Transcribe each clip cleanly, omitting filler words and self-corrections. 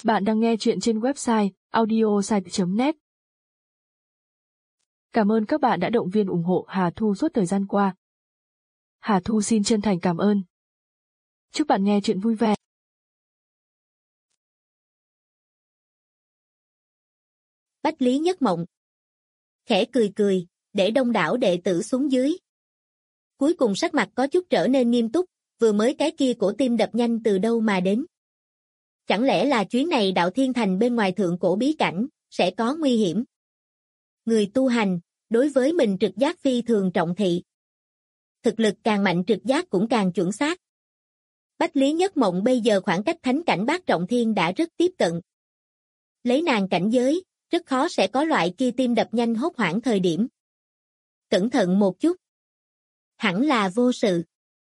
Bạn đang nghe chuyện trên website audiosite.net. Cảm ơn các bạn đã động viên ủng hộ Hà Thu suốt thời gian qua. Hà Thu xin chân thành cảm ơn. Chúc bạn nghe chuyện vui vẻ. Bách Lý Nhất Mộng khẽ cười cười, để đông đảo đệ tử xuống dưới. Cuối cùng sắc mặt có chút trở nên nghiêm túc, vừa mới cái kia cổ tim đập nhanh từ đâu mà đến. Chẳng lẽ là chuyến này Đạo Thiên Thành bên ngoài thượng cổ bí cảnh, sẽ có nguy hiểm? Người tu hành, đối với mình trực giác phi thường trọng thị. Thực lực càng mạnh trực giác cũng càng chuẩn xác. Bách Lý Nhất Mộng bây giờ khoảng cách thánh cảnh bát trọng thiên đã rất tiếp cận. Lấy nàng cảnh giới, rất khó sẽ có loại kia tim đập nhanh hốt hoảng thời điểm. Cẩn thận một chút. Hẳn là vô sự.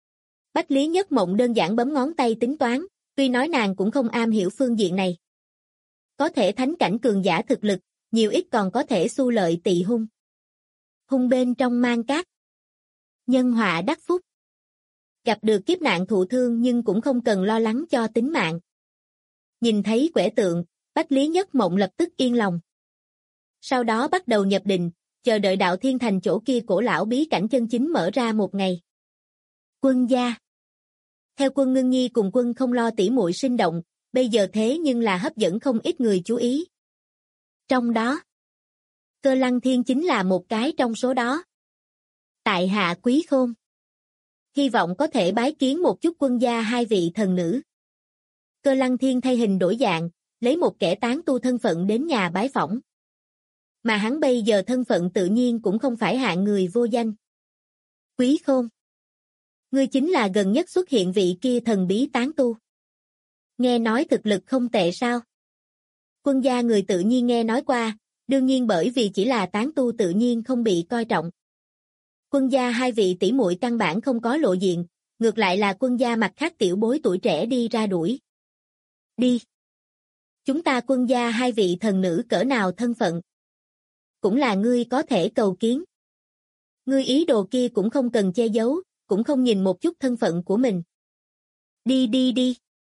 Bách Lý Nhất Mộng đơn giản bấm ngón tay tính toán, tuy nói nàng cũng không am hiểu phương diện này. Có thể thánh cảnh cường giả thực lực, nhiều ít còn có thể xu lợi tị hung. Hung bên trong mang cát. Nhân họa đắc phúc. Gặp được kiếp nạn thụ thương nhưng cũng không cần lo lắng cho tính mạng. Nhìn thấy quẻ tượng, Bách Lý Nhất Mộng lập tức yên lòng. Sau đó bắt đầu nhập định, chờ đợi Đạo Thiên Thành chỗ kia cổ lão bí cảnh chân chính mở ra một ngày. Quân gia. Theo Quân Ngưng Nhi cùng Quân Không Lo tỉ muội sinh động, bây giờ thế nhưng là hấp dẫn không ít người chú ý. Trong đó, Cơ Lăng Thiên chính là một cái trong số đó. Tại hạ Quý Khôn. Hy vọng có thể bái kiến một chút quân gia hai vị thần nữ. Cơ Lăng Thiên thay hình đổi dạng, lấy một kẻ tán tu thân phận đến nhà bái phỏng. Mà hắn bây giờ thân phận tự nhiên cũng không phải hạng người vô danh. Quý Khôn. Ngươi chính là gần nhất xuất hiện vị kia thần bí tán tu. Nghe nói thực lực không tệ sao? Quân gia người tự nhiên nghe nói qua, đương nhiên bởi vì chỉ là tán tu tự nhiên không bị coi trọng. Quân gia hai vị tỷ muội căn bản không có lộ diện, ngược lại là quân gia mặt khác tiểu bối tuổi trẻ đi ra đuổi. Đi. Chúng ta quân gia hai vị thần nữ cỡ nào thân phận? Cũng là ngươi có thể cầu kiến. Ngươi ý đồ kia cũng không cần che giấu, cũng không nhìn một chút thân phận của mình. Đi đi đi.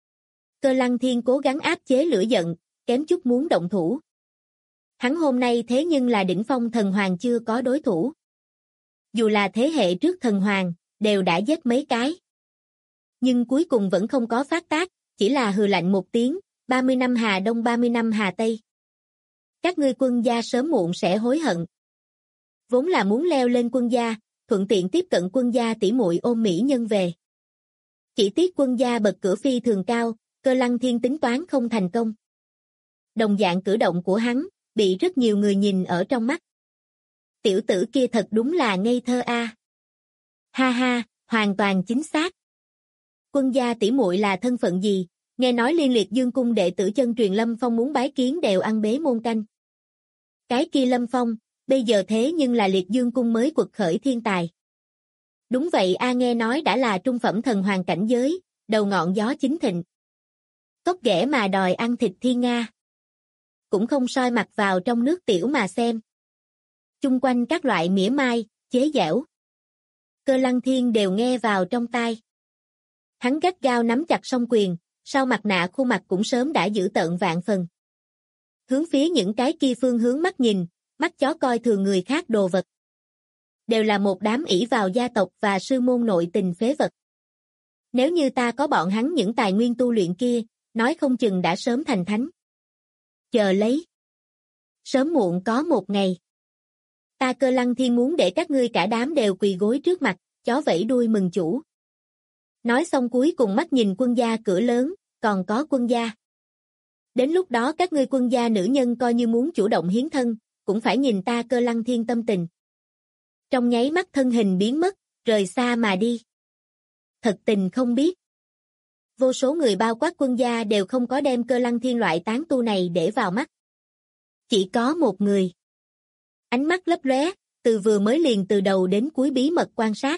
Cơ Lăng Thiên cố gắng áp chế lửa giận, kém chút muốn động thủ. Hắn hôm nay thế nhưng là đỉnh phong thần hoàng chưa có đối thủ. Dù là thế hệ trước thần hoàng, đều đã giết mấy cái. Nhưng cuối cùng vẫn không có phát tác, chỉ là hừ lạnh một tiếng, 30 năm Hà Đông 30 năm Hà Tây. Các ngươi quân gia sớm muộn sẽ hối hận. Vốn là muốn leo lên quân gia, thuận tiện tiếp cận quân gia tỷ muội ôm mỹ nhân về. Chỉ tiếc quân gia bậc cửa phi thường cao, Cơ Lăng Thiên tính toán không thành công. Đồng dạng cử động của hắn, bị rất nhiều người nhìn ở trong mắt. Tiểu tử kia thật đúng là ngây thơ a. Ha ha, hoàn toàn chính xác. Quân gia tỷ muội là thân phận gì? Nghe nói Liên Liệt Dương cung đệ tử chân truyền Lâm Phong muốn bái kiến đều ăn bế môn canh. Cái kia Lâm Phong, bây giờ thế nhưng là Liệt Dương cung mới quật khởi thiên tài. Đúng vậy a, nghe nói đã là trung phẩm thần hoàng cảnh giới, đầu ngọn gió chính thịnh. Cốc ghẻ mà đòi ăn thịt thiên nga. Cũng không soi mặt vào trong nước tiểu mà xem. Chung quanh các loại mỉa mai, chế giễu. Cơ Lăng Thiên đều nghe vào trong tai. Hắn gắt gao nắm chặt song quyền, sau mặt nạ khuôn mặt cũng sớm đã dữ tợn vạn phần. Hướng phía những cái kia phương hướng mắt nhìn, mắt chó coi thường người khác đồ vật. Đều là một đám ỷ vào gia tộc và sư môn nội tình phế vật. Nếu như ta có bọn hắn những tài nguyên tu luyện kia, nói không chừng đã sớm thành thánh. Chờ lấy. Sớm muộn có một ngày. Ta Cơ Lăng Thiên muốn để các ngươi cả đám đều quỳ gối trước mặt, chó vẫy đuôi mừng chủ. Nói xong cuối cùng mắt nhìn quân gia cửa lớn, còn có quân gia. Đến lúc đó các ngươi quân gia nữ nhân coi như muốn chủ động hiến thân, cũng phải nhìn ta Cơ Lăng Thiên tâm tình. Trong nháy mắt thân hình biến mất, rời xa mà đi. Thật tình không biết. Vô số người bao quát quân gia đều không có đem Cơ Lăng Thiên loại tán tu này để vào mắt. Chỉ có một người. Ánh mắt lấp lóe, từ vừa mới liền từ đầu đến cuối bí mật quan sát.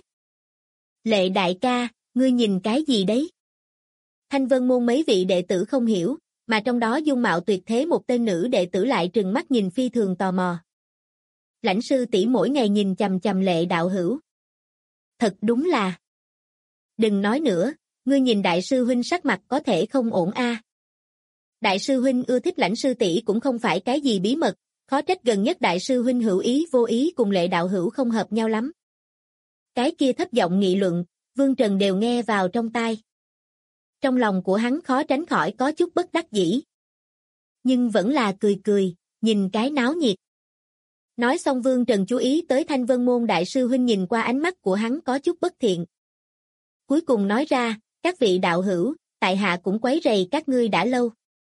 Lệ đại ca, ngươi nhìn cái gì đấy? Thanh Vân môn mấy vị đệ tử không hiểu, mà trong đó dung mạo tuyệt thế một tên nữ đệ tử lại trừng mắt nhìn phi thường tò mò. Lãnh sư tỷ mỗi ngày nhìn chằm chằm Lệ đạo hữu. Thật đúng là. Đừng nói nữa, ngươi nhìn đại sư huynh sắc mặt có thể không ổn a. Đại sư huynh ưa thích Lãnh sư tỷ cũng không phải cái gì bí mật, khó trách gần nhất đại sư huynh hữu ý vô ý cùng Lệ đạo hữu không hợp nhau lắm. Cái kia thấp giọng nghị luận, Vương Trần đều nghe vào trong tai. Trong lòng của hắn khó tránh khỏi có chút bất đắc dĩ. Nhưng vẫn là cười cười, nhìn cái náo nhiệt. Nói xong Vương Trần chú ý tới Thanh Vân Môn đại sư huynh nhìn qua ánh mắt của hắn có chút bất thiện. Cuối cùng nói ra, các vị đạo hữu, tại hạ cũng quấy rầy các ngươi đã lâu.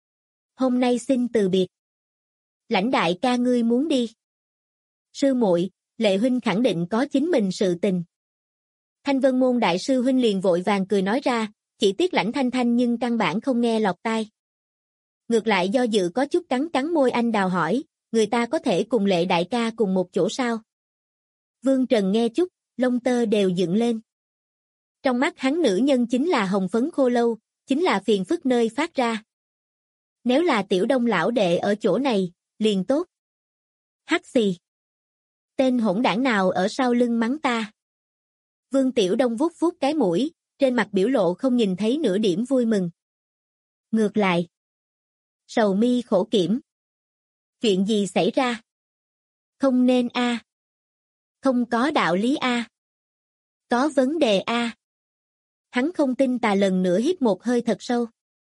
Hôm nay xin từ biệt. Lãnh đại ca ngươi muốn đi. Sư muội, Lệ huynh khẳng định có chính mình sự tình. Thanh Vân Môn đại sư huynh liền vội vàng cười nói ra, chỉ tiếc Lãnh Thanh Thanh nhưng căn bản không nghe lọt tai. Ngược lại do dự có chút cắn cắn môi anh đào hỏi, người ta có thể cùng Lệ đại ca cùng một chỗ sao? Vương Trần nghe chút, lông tơ đều dựng lên. Trong mắt hắn nữ nhân chính là hồng phấn khô lâu, chính là phiền phức nơi phát ra. Nếu là Tiểu Đông lão đệ ở chỗ này, liền tốt. Hắc xì. Tên hỗn đảng nào ở sau lưng mắng ta? Vương Tiểu Đông vuốt vuốt cái mũi, trên mặt biểu lộ không nhìn thấy nửa điểm vui mừng. Ngược lại. Sầu mi khổ kiểm. Chuyện gì xảy ra? Không nên a. Không có đạo lý a. Có vấn đề a. Hắn không tin tà lần nữa hít một hơi thật sâu.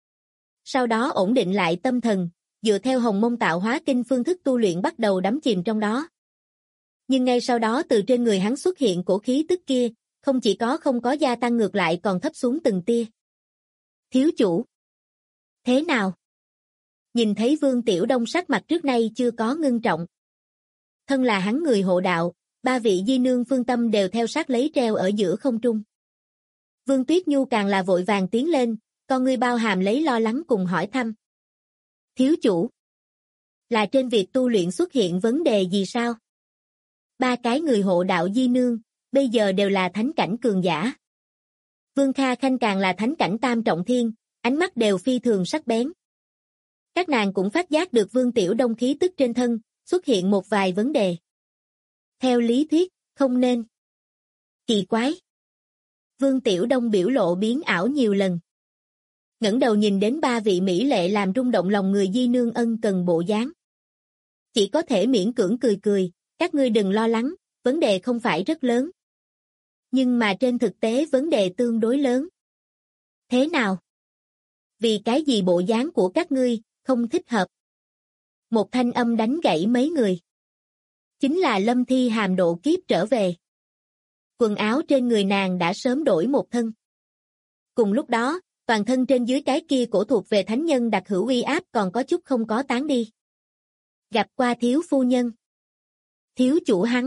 Sau đó ổn định lại tâm thần, dựa theo Hồng Mông Tạo Hóa Kinh phương thức tu luyện bắt đầu đắm chìm trong đó. Nhưng ngay sau đó từ trên người hắn xuất hiện cổ khí tức kia, không chỉ có không có gia tăng ngược lại còn thấp xuống từng tia. Thiếu chủ. Thế nào? Nhìn thấy Vương Tiểu Đông sắc mặt trước nay chưa có ngưng trọng. Thân là hắn người hộ đạo, ba vị di nương phương tâm đều theo sát lấy treo ở giữa không trung. Vương Tuyết Nhu càng là vội vàng tiến lên, con ngươi bao hàm lấy lo lắng cùng hỏi thăm. Thiếu chủ. Là trên việc tu luyện xuất hiện vấn đề gì sao? Ba cái người hộ đạo di nương, bây giờ đều là thánh cảnh cường giả. Vương Kha Khanh càng là thánh cảnh tam trọng thiên, ánh mắt đều phi thường sắc bén. Các nàng cũng phát giác được Vương Tiểu Đông khí tức trên thân, xuất hiện một vài vấn đề. Theo lý thuyết, không nên. Kỳ quái. Vương Tiểu Đông biểu lộ biến ảo nhiều lần. Ngẩng đầu nhìn đến ba vị mỹ lệ làm rung động lòng người di nương ân cần bộ dáng. Chỉ có thể miễn cưỡng cười cười, các ngươi đừng lo lắng, vấn đề không phải rất lớn. Nhưng mà trên thực tế vấn đề tương đối lớn. Thế nào? Vì cái gì bộ dáng của các ngươi không thích hợp? Một thanh âm đánh gãy mấy người. Chính là Lâm Thi Hàm độ kiếp trở về. Quần áo trên người nàng đã sớm đổi một thân. Cùng lúc đó, toàn thân trên dưới cái kia cổ thuộc về thánh nhân đặc hữu uy áp còn có chút không có tán đi. Gặp qua thiếu phu nhân. Thiếu chủ hắn.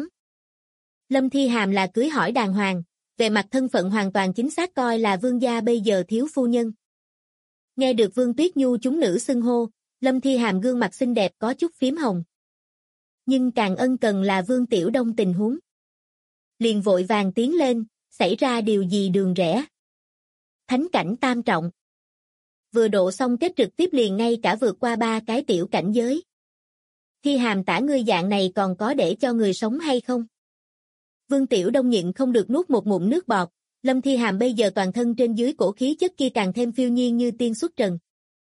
Lâm Thi Hàm là cưới hỏi đàng hoàng, về mặt thân phận hoàn toàn chính xác coi là vương gia bây giờ thiếu phu nhân. Nghe được Vương Tuyết Nhu chúng nữ xưng hô, Lâm Thi Hàm gương mặt xinh đẹp có chút phím hồng. Nhưng càng ân cần là Vương Tiểu Đông tình huống. Liền vội vàng tiến lên, xảy ra điều gì đường rẽ. Thánh cảnh tam trọng. Vừa độ xong kết trực tiếp liền ngay cả vượt qua ba cái tiểu cảnh giới. Thi Hàm tả ngươi dạng này còn có để cho người sống hay không? Vương Tiểu Đông nhịn không được nuốt một ngụm nước bọt, Lâm Thi Hàm bây giờ toàn thân trên dưới cổ khí chất kia càng thêm phiêu nhiên như tiên xuất trần.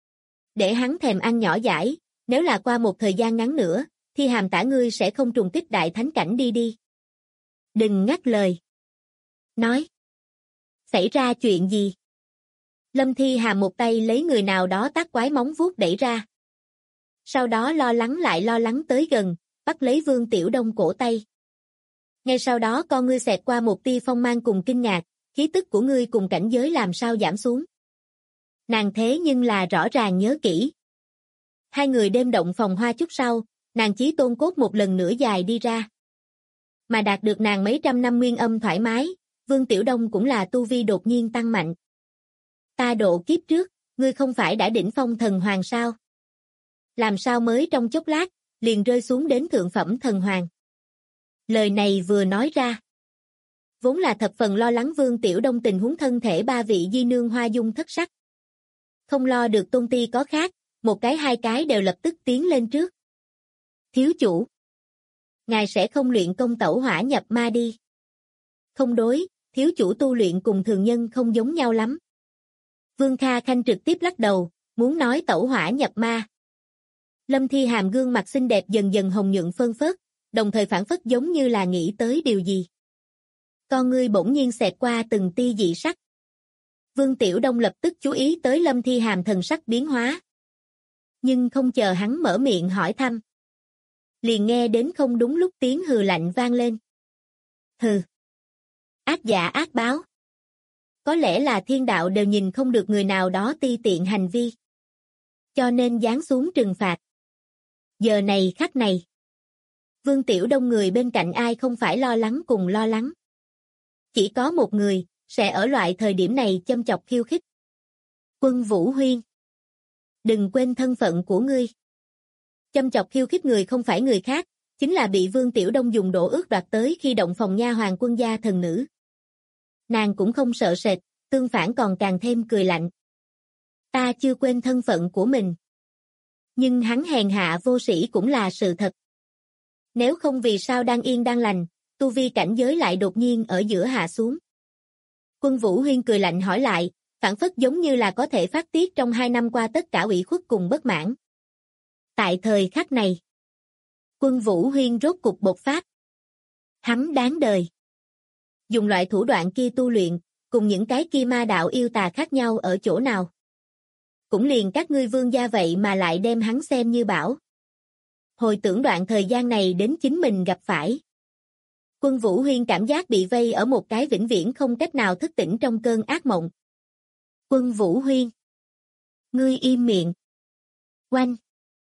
Để hắn thèm ăn nhỏ dãi, nếu là qua một thời gian ngắn nữa, Thi Hàm tả ngươi sẽ không trùng kích đại thánh cảnh đi. Đừng ngắt lời. Nói. Xảy ra chuyện gì? Lâm Thi Hàm một tay lấy người nào đó tác quái móng vuốt đẩy ra. Sau đó lo lắng lại lo lắng tới gần, bắt lấy Vương Tiểu Đông cổ tay. Ngay sau đó con ngươi xẹt qua một tia phong mang cùng kinh ngạc, khí tức của ngươi cùng cảnh giới làm sao giảm xuống. Nàng thế nhưng là rõ ràng nhớ kỹ. Hai người đêm động phòng hoa chút sau, nàng chí tôn cốt một lần nữa dài đi ra. Mà đạt được nàng mấy trăm năm nguyên âm thoải mái, Vương Tiểu Đông cũng là tu vi đột nhiên tăng mạnh. Ta độ kiếp trước, ngươi không phải đã đỉnh phong thần hoàng sao? Làm sao mới trong chốc lát, liền rơi xuống đến thượng phẩm thần hoàng? Lời này vừa nói ra. Vốn là thập phần lo lắng Vương Tiểu Đông tình huống thân thể ba vị di nương hoa dung thất sắc. Không lo được tôn ti có khác, một cái hai cái đều lập tức tiến lên trước. Thiếu chủ. Ngài sẽ không luyện công tẩu hỏa nhập ma đi. Không đối, thiếu chủ tu luyện cùng thường nhân không giống nhau lắm. Vương Kha Khanh trực tiếp lắc đầu, muốn nói tẩu hỏa nhập ma. Lâm Thi Hàm gương mặt xinh đẹp dần dần hồng nhuận phơn phớt, đồng thời phảng phất giống như là nghĩ tới điều gì. Con ngươi bỗng nhiên xẹt qua từng tia dị sắc. Vương Tiểu Đông lập tức chú ý tới Lâm Thi Hàm thần sắc biến hóa. Nhưng không chờ hắn mở miệng hỏi thăm. Liền nghe đến không đúng lúc tiếng hừ lạnh vang lên. Hừ. Ác dạ ác báo. Có lẽ là thiên đạo đều nhìn không được người nào đó ti tiện hành vi. Cho nên giáng xuống trừng phạt. Giờ này khắc này. Vương Tiểu Đông người bên cạnh ai không phải lo lắng cùng lo lắng. Chỉ có một người, sẽ ở loại thời điểm này châm chọc khiêu khích. Quân Vũ Huyên. Đừng quên thân phận của ngươi. Châm chọc khiêu khích người không phải người khác, chính là bị Vương Tiểu Đông dùng đổ ước đoạt tới khi động phòng nha hoàng quân gia thần nữ. Nàng cũng không sợ sệt, tương phản còn càng thêm cười lạnh. Ta chưa quên thân phận của mình. Nhưng hắn hèn hạ vô sĩ cũng là sự thật. Nếu không vì sao đang yên đang lành, tu vi cảnh giới lại đột nhiên ở giữa hạ xuống. Quân Vũ Huyên cười lạnh hỏi lại, phảng phất giống như là có thể phát tiết trong 2 năm qua tất cả ủy khuất cùng bất mãn. Tại thời khắc này, Quân Vũ Huyên rốt cục bộc phát. Hắn đáng đời. Dùng loại thủ đoạn kia tu luyện, cùng những cái kia ma đạo yêu tà khác nhau ở chỗ nào. Cũng liền các ngươi Vương gia vậy mà lại đem hắn xem như bảo. Hồi tưởng đoạn thời gian này đến chính mình gặp phải. Quân Vũ Huyên cảm giác bị vây ở một cái vĩnh viễn không cách nào thức tỉnh trong cơn ác mộng. Quân Vũ Huyên. Ngươi im miệng. Oanh.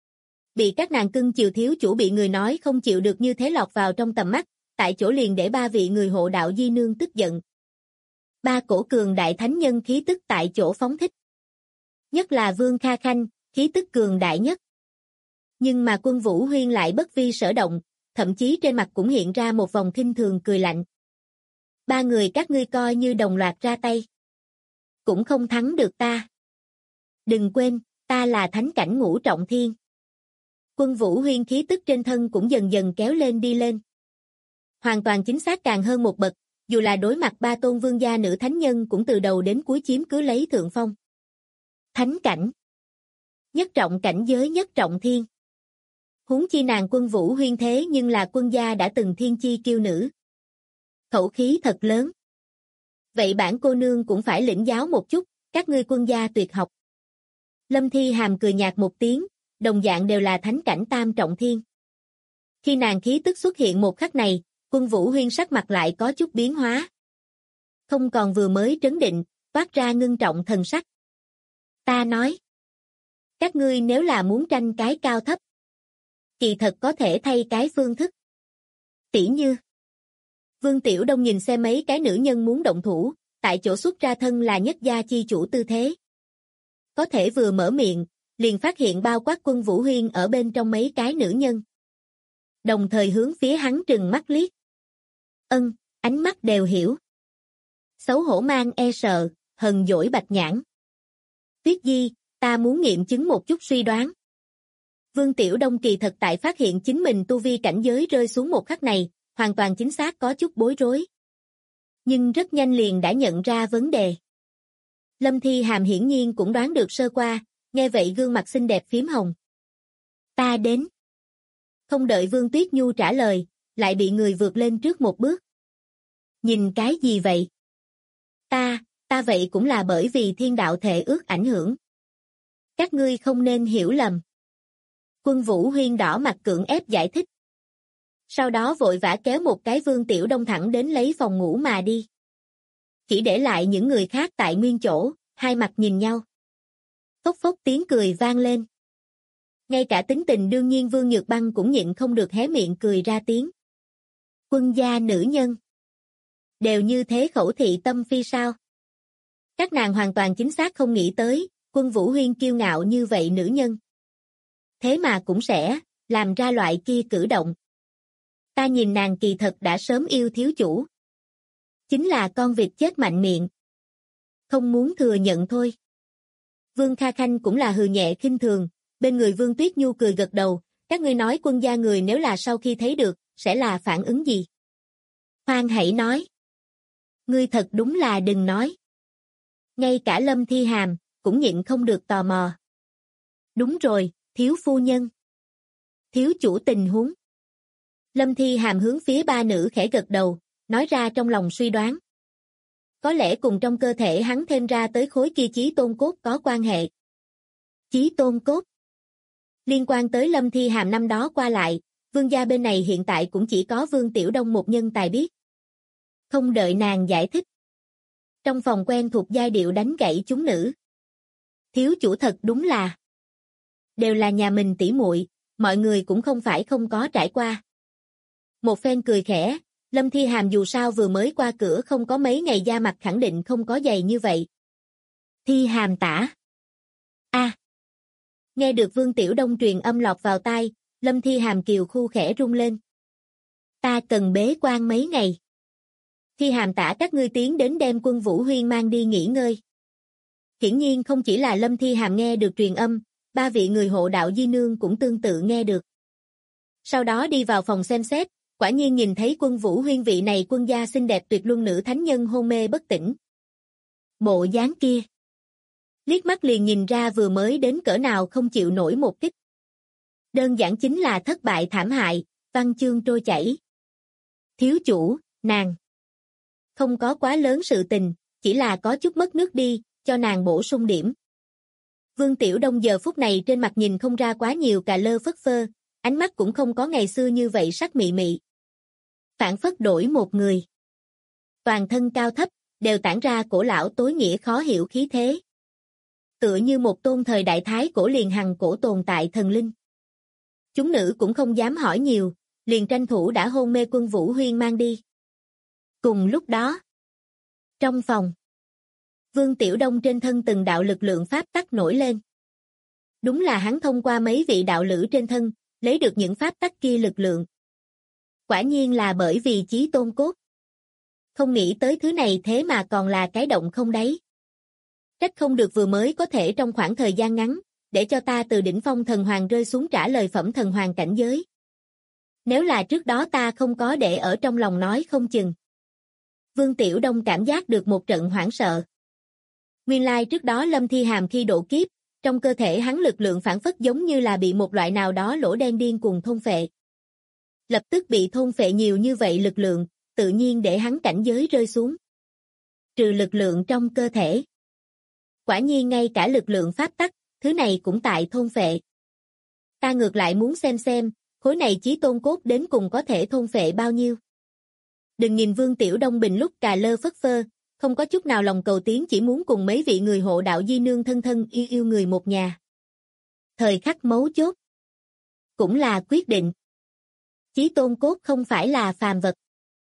Bị các nàng cưng chiều thiếu chủ bị người nói không chịu được như thế lọt vào trong tầm mắt, tại chỗ liền để 3 vị người hộ đạo di nương tức giận. 3 cổ cường đại thánh nhân khí tức tại chỗ phóng thích. Nhất là Vương Kha Khanh, khí tức cường đại nhất. Nhưng mà Quân Vũ Huyên lại bất vi sở động, thậm chí trên mặt cũng hiện ra một vòng khinh thường cười lạnh. 3 người các ngươi coi như đồng loạt ra tay. Cũng không thắng được ta. Đừng quên, ta là thánh cảnh ngũ trọng thiên. Quân Vũ Huyên khí tức trên thân cũng dần dần kéo lên đi lên. Hoàn toàn chính xác càng hơn một bậc, dù là đối mặt 3 tôn vương gia nữ thánh nhân cũng từ đầu đến cuối chiếm cứ lấy thượng phong. Thánh cảnh. Nhất trọng cảnh giới nhất trọng thiên. Huống chi nàng Quân Vũ Huyên thế nhưng là quân gia đã từng thiên chi kiêu nữ. Khẩu khí thật lớn. Vậy bản cô nương cũng phải lĩnh giáo một chút, các ngươi quân gia tuyệt học. Lâm Thi Hàm cười nhạt một tiếng, đồng dạng đều là thánh cảnh tam trọng thiên. Khi nàng khí tức xuất hiện một khắc này, Quân Vũ Huyên sắc mặt lại có chút biến hóa. Không còn vừa mới trấn định, toát ra ngưng trọng thần sắc. Ta nói, các ngươi nếu là muốn tranh cái cao thấp, kỳ thật có thể thay cái phương thức. Tỉ như, Vương Tiểu Đông nhìn xem mấy cái nữ nhân muốn động thủ, tại chỗ xuất ra thân là nhất gia chi chủ tư thế. Có thể vừa mở miệng, liền phát hiện bao quát Quân Vũ Huyên ở bên trong mấy cái nữ nhân. Đồng thời hướng phía hắn trừng mắt liếc. Ánh mắt đều hiểu. Xấu hổ mang e sợ, hờn dỗi bạch nhãn. Tuyết Di, ta muốn nghiệm chứng một chút suy đoán. Vương Tiểu Đông kỳ thật tại phát hiện chính mình tu vi cảnh giới rơi xuống một khắc này, hoàn toàn chính xác có chút bối rối. Nhưng rất nhanh liền đã nhận ra vấn đề. Lâm Thi Hàm hiển nhiên cũng đoán được sơ qua, nghe vậy gương mặt xinh đẹp phím hồng. Ta đến. Không đợi Vương Tuyết Nhu trả lời, lại bị người vượt lên trước một bước. Nhìn cái gì vậy? Ta vậy cũng là bởi vì thiên đạo thệ ước ảnh hưởng. Các ngươi không nên hiểu lầm. Quân Vũ Huyên đỏ mặt cưỡng ép giải thích. Sau đó vội vã kéo một cái Vương Tiểu Đông thẳng đến lấy phòng ngủ mà đi. Chỉ để lại những người khác tại nguyên chỗ, hai mặt nhìn nhau. Phốc phốc tiếng cười vang lên. Ngay cả tính tình đương nhiên Vương Nhược Băng cũng nhịn không được hé miệng cười ra tiếng. Quân gia nữ nhân. Đều như thế khẩu thị tâm phi sao? Các nàng hoàn toàn chính xác không nghĩ tới, Quân Vũ Huyên kiêu ngạo như vậy nữ nhân. Thế mà cũng sẽ làm ra loại kia cử động. Ta nhìn nàng kỳ thật đã sớm yêu thiếu chủ. Chính là con vịt chết mạnh miệng. Không muốn thừa nhận thôi. Vương Kha Khanh cũng là hừ nhẹ khinh thường, bên người Vương Tuyết Nhu cười gật đầu, các ngươi nói quân gia người nếu là sau khi thấy được, sẽ là phản ứng gì? Khoan hãy nói. Ngươi thật đúng là đừng nói. Ngay cả Lâm Thi Hàm, cũng nhịn không được tò mò. Đúng rồi, thiếu phu nhân. Thiếu chủ tình huống. Lâm Thi Hàm hướng phía ba nữ khẽ gật đầu, nói ra trong lòng suy đoán. Có lẽ cùng trong cơ thể hắn thêm ra tới khối kia chí tôn cốt có quan hệ. Chí tôn cốt. Liên quan tới Lâm Thi Hàm năm đó qua lại, Vương gia bên này hiện tại cũng chỉ có Vương Tiểu Đông một nhân tài biết. Không đợi nàng giải thích. Trong phòng quen thuộc giai điệu đánh gãy chúng nữ. Thiếu chủ thật đúng là. Đều là nhà mình tỉ muội, mọi người cũng không phải không có trải qua. Một phen cười khẽ, Lâm Thi Hàm dù sao vừa mới qua cửa không có mấy ngày da mặt khẳng định không có dày như vậy. Thi Hàm tả. Nghe được Vương Tiểu Đông truyền âm lọt vào tai, Lâm Thi Hàm kiều khu khẽ rung lên. Ta cần bế quan mấy ngày. Thi Hàm tả các ngươi tiến đến đem Quân Vũ Huyên mang đi nghỉ ngơi. Hiển nhiên không chỉ là Lâm Thi Hàm nghe được truyền âm, ba vị người hộ đạo di nương cũng tương tự nghe được. Sau đó đi vào phòng xem xét, quả nhiên nhìn thấy Quân Vũ Huyên vị này quân gia xinh đẹp tuyệt luân nữ thánh nhân hôn mê bất tỉnh. Bộ dáng kia. Liếc mắt liền nhìn ra vừa mới đến cỡ nào không chịu nổi một kích. Đơn giản chính là thất bại thảm hại, văn chương trôi chảy. Thiếu chủ, nàng. Không có quá lớn sự tình, chỉ là có chút mất nước đi, cho nàng bổ sung điểm. Vương Tiểu Đông giờ phút này trên mặt nhìn không ra quá nhiều cà lơ phất phơ, ánh mắt cũng không có ngày xưa như vậy sắc mị mị. Phản phất đổi một người. Toàn thân cao thấp, đều tản ra cổ lão tối nghĩa khó hiểu khí thế. Tựa như một tôn thời đại thái cổ liền hằng cổ tồn tại thần linh. Chúng nữ cũng không dám hỏi nhiều, liền tranh thủ đã hôn mê Quân Vũ Huyên mang đi. Cùng lúc đó, trong phòng, Vương Tiểu Đông trên thân từng đạo lực lượng pháp tắc nổi lên. Đúng là hắn thông qua mấy vị đạo lữ trên thân, lấy được những pháp tắc kia lực lượng. Quả nhiên là bởi vì chí tôn cốt. Không nghĩ tới thứ này thế mà còn là cái động không đáy. Trách không được vừa mới có thể trong khoảng thời gian ngắn, để cho ta từ đỉnh phong thần hoàng rơi xuống trả lời phẩm thần hoàng cảnh giới. Nếu là trước đó ta không có để ở trong lòng nói không chừng. Vương Tiểu Đông cảm giác được một trận hoảng sợ. Nguyên lai trước đó Lâm Thi Hàm khi độ kiếp, trong cơ thể hắn lực lượng phản phất giống như là bị một loại nào đó lỗ đen điên cuồng thôn phệ. Lập tức bị thôn phệ nhiều như vậy lực lượng, tự nhiên để hắn cảnh giới rơi xuống. Trừ lực lượng trong cơ thể. Quả nhiên ngay cả lực lượng pháp tắc, thứ này cũng tại thôn phệ. Ta ngược lại muốn xem, khối này chí tôn cốt đến cùng có thể thôn phệ bao nhiêu. Đừng nhìn Vương Tiểu Đông bình lúc cà lơ phất phơ, không có chút nào lòng cầu tiến chỉ muốn cùng mấy vị người hộ đạo di nương thân thân yêu người một nhà. Thời khắc mấu chốt. Cũng là quyết định. Chí tôn cốt không phải là phàm vật.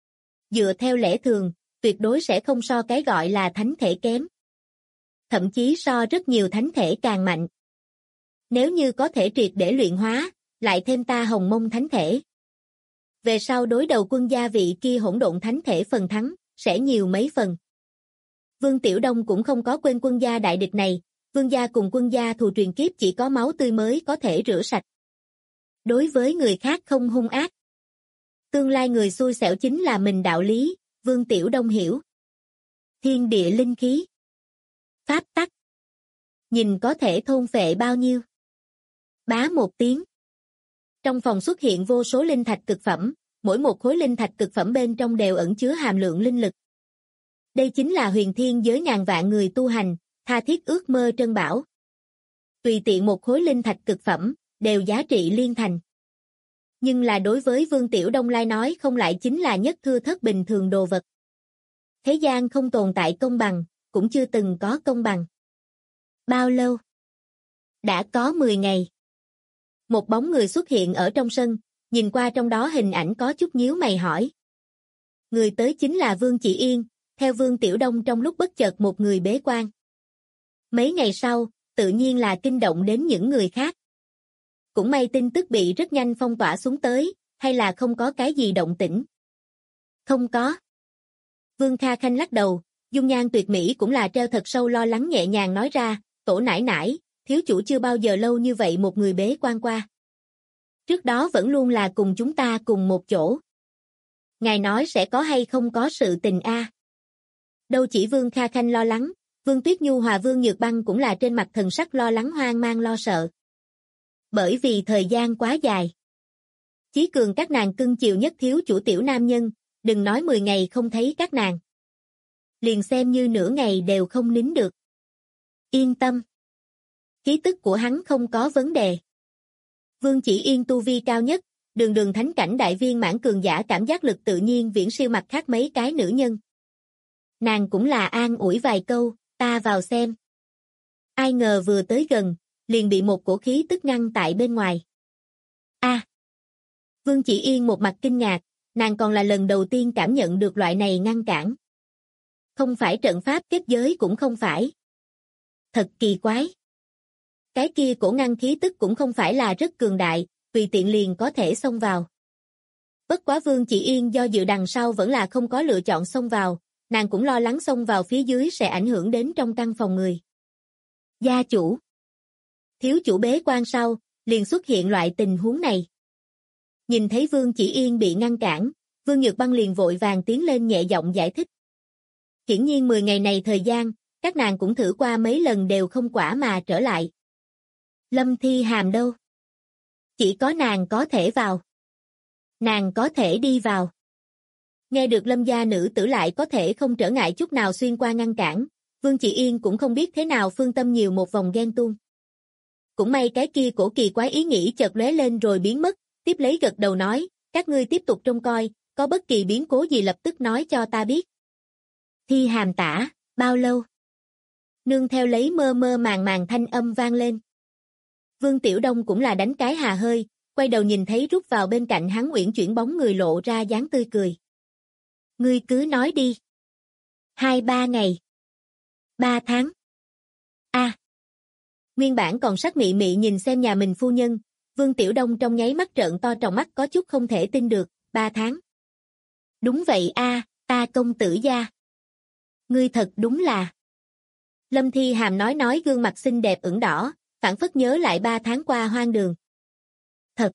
Dựa theo lẽ thường, tuyệt đối sẽ không so cái gọi là thánh thể kém. Thậm chí so rất nhiều thánh thể càng mạnh. Nếu như có thể triệt để luyện hóa, lại thêm ta hồng mông thánh thể. Về sau đối đầu quân gia vị kia hỗn độn thánh thể phần thắng, sẽ nhiều mấy phần. Vương Tiểu Đông cũng không có quên quân gia đại địch này, vương gia cùng quân gia thù truyền kiếp chỉ có máu tươi mới có thể rửa sạch. Đối với người khác không hung ác. Tương lai người xui xẻo chính là mình đạo lý, Vương Tiểu Đông hiểu. Thiên địa linh khí. Pháp tắc. Nhìn có thể thôn phệ bao nhiêu. Bá một tiếng. Trong phòng xuất hiện vô số linh thạch cực phẩm, mỗi một khối linh thạch cực phẩm bên trong đều ẩn chứa hàm lượng linh lực. Đây chính là huyền thiên giới ngàn vạn người tu hành, tha thiết ước mơ trân bảo. Tùy tiện một khối linh thạch cực phẩm, đều giá trị liên thành. Nhưng là đối với Vương Tiểu Đông lai nói không lại chính là nhất thưa thớt bình thường đồ vật. Thế gian không tồn tại công bằng, cũng chưa từng có công bằng. Bao lâu? Đã có 10 ngày. Một bóng người xuất hiện ở trong sân, nhìn qua trong đó hình ảnh có chút nhíu mày hỏi. Người tới chính là Vương Chỉ Yên, theo Vương Tiểu Đông trong lúc bất chợt một người bế quan. Mấy ngày sau, tự nhiên là kinh động đến những người khác. Cũng may tin tức bị rất nhanh phong tỏa xuống tới, hay là không có cái gì động tĩnh? Không có. Vương Kha Khanh lắc đầu, dung nhan tuyệt mỹ cũng là treo thật sâu lo lắng nhẹ nhàng nói ra, tổ nãi nãi, thiếu chủ chưa bao giờ lâu như vậy một người bế quan qua. Trước đó vẫn luôn là cùng chúng ta cùng một chỗ. Ngài nói sẽ có hay không có sự tình a? Đâu chỉ Vương Kha Khanh lo lắng, Vương Tuyết Nhu hòa Vương Nhược Băng cũng là trên mặt thần sắc lo lắng hoang mang lo sợ. Bởi vì thời gian quá dài. Chí Cường các nàng cưng chiều nhất thiếu chủ tiểu nam nhân, đừng nói 10 ngày không thấy các nàng. Liền xem như nửa ngày đều không nín được. Yên tâm. Khí tức của hắn không có vấn đề. Vương Chỉ Yên tu vi cao nhất, đường đường thánh cảnh đại viên mãn cường giả cảm giác lực tự nhiên viễn siêu mặt khác mấy cái nữ nhân. Nàng cũng là an ủi vài câu, ta vào xem. Ai ngờ vừa tới gần, liền bị một cổ khí tức ngăn tại bên ngoài. A. Vương Chỉ Yên một mặt kinh ngạc, nàng còn là lần đầu tiên cảm nhận được loại này ngăn cản. Không phải trận pháp kết giới cũng không phải. Thật kỳ quái. Cái kia cổ ngăn khí tức cũng không phải là rất cường đại, tùy tiện liền có thể xông vào. Bất quá Vương Chỉ Yên do dự đằng sau vẫn là không có lựa chọn xông vào, nàng cũng lo lắng xông vào phía dưới sẽ ảnh hưởng đến trong căn phòng người. Gia chủ. Thiếu chủ bế quan sau, liền xuất hiện loại tình huống này. Nhìn thấy Vương Chỉ Yên bị ngăn cản, Vương Nhược Băng liền vội vàng tiến lên nhẹ giọng giải thích. Hiển nhiên 10 ngày này thời gian, các nàng cũng thử qua mấy lần đều không quả mà trở lại. Lâm Thi Hàm đâu? Chỉ có nàng có thể vào. Nàng có thể đi vào. Nghe được Lâm gia nữ tử lại có thể không trở ngại chút nào xuyên qua ngăn cản, Vương Chỉ Yên cũng không biết thế nào phương tâm nhiều một vòng ghen tuông. Cũng may cái kia cổ kỳ quái ý nghĩ chợt lóe lên rồi biến mất, tiếp lấy gật đầu nói, các ngươi tiếp tục trông coi, có bất kỳ biến cố gì lập tức nói cho ta biết. Thi Hàm tả, bao lâu? Nương theo lấy mơ mơ màng màng thanh âm vang lên. Vương Tiểu Đông cũng là đánh cái hà hơi, quay đầu nhìn thấy rút vào bên cạnh hắn uyển chuyển bóng người lộ ra dáng tươi cười. Ngươi cứ nói đi. 2-3 ngày. 3 tháng. A. Nguyên bản còn sắc mị mị nhìn xem nhà mình phu nhân, Vương Tiểu Đông trong nháy mắt trợn to tròng mắt có chút không thể tin được, 3 tháng. Đúng vậy a, ta công tử gia. Ngươi thật đúng là. Lâm Thi Hàm nói gương mặt xinh đẹp ửng đỏ, phảng phất nhớ lại 3 tháng qua hoang đường. Thật.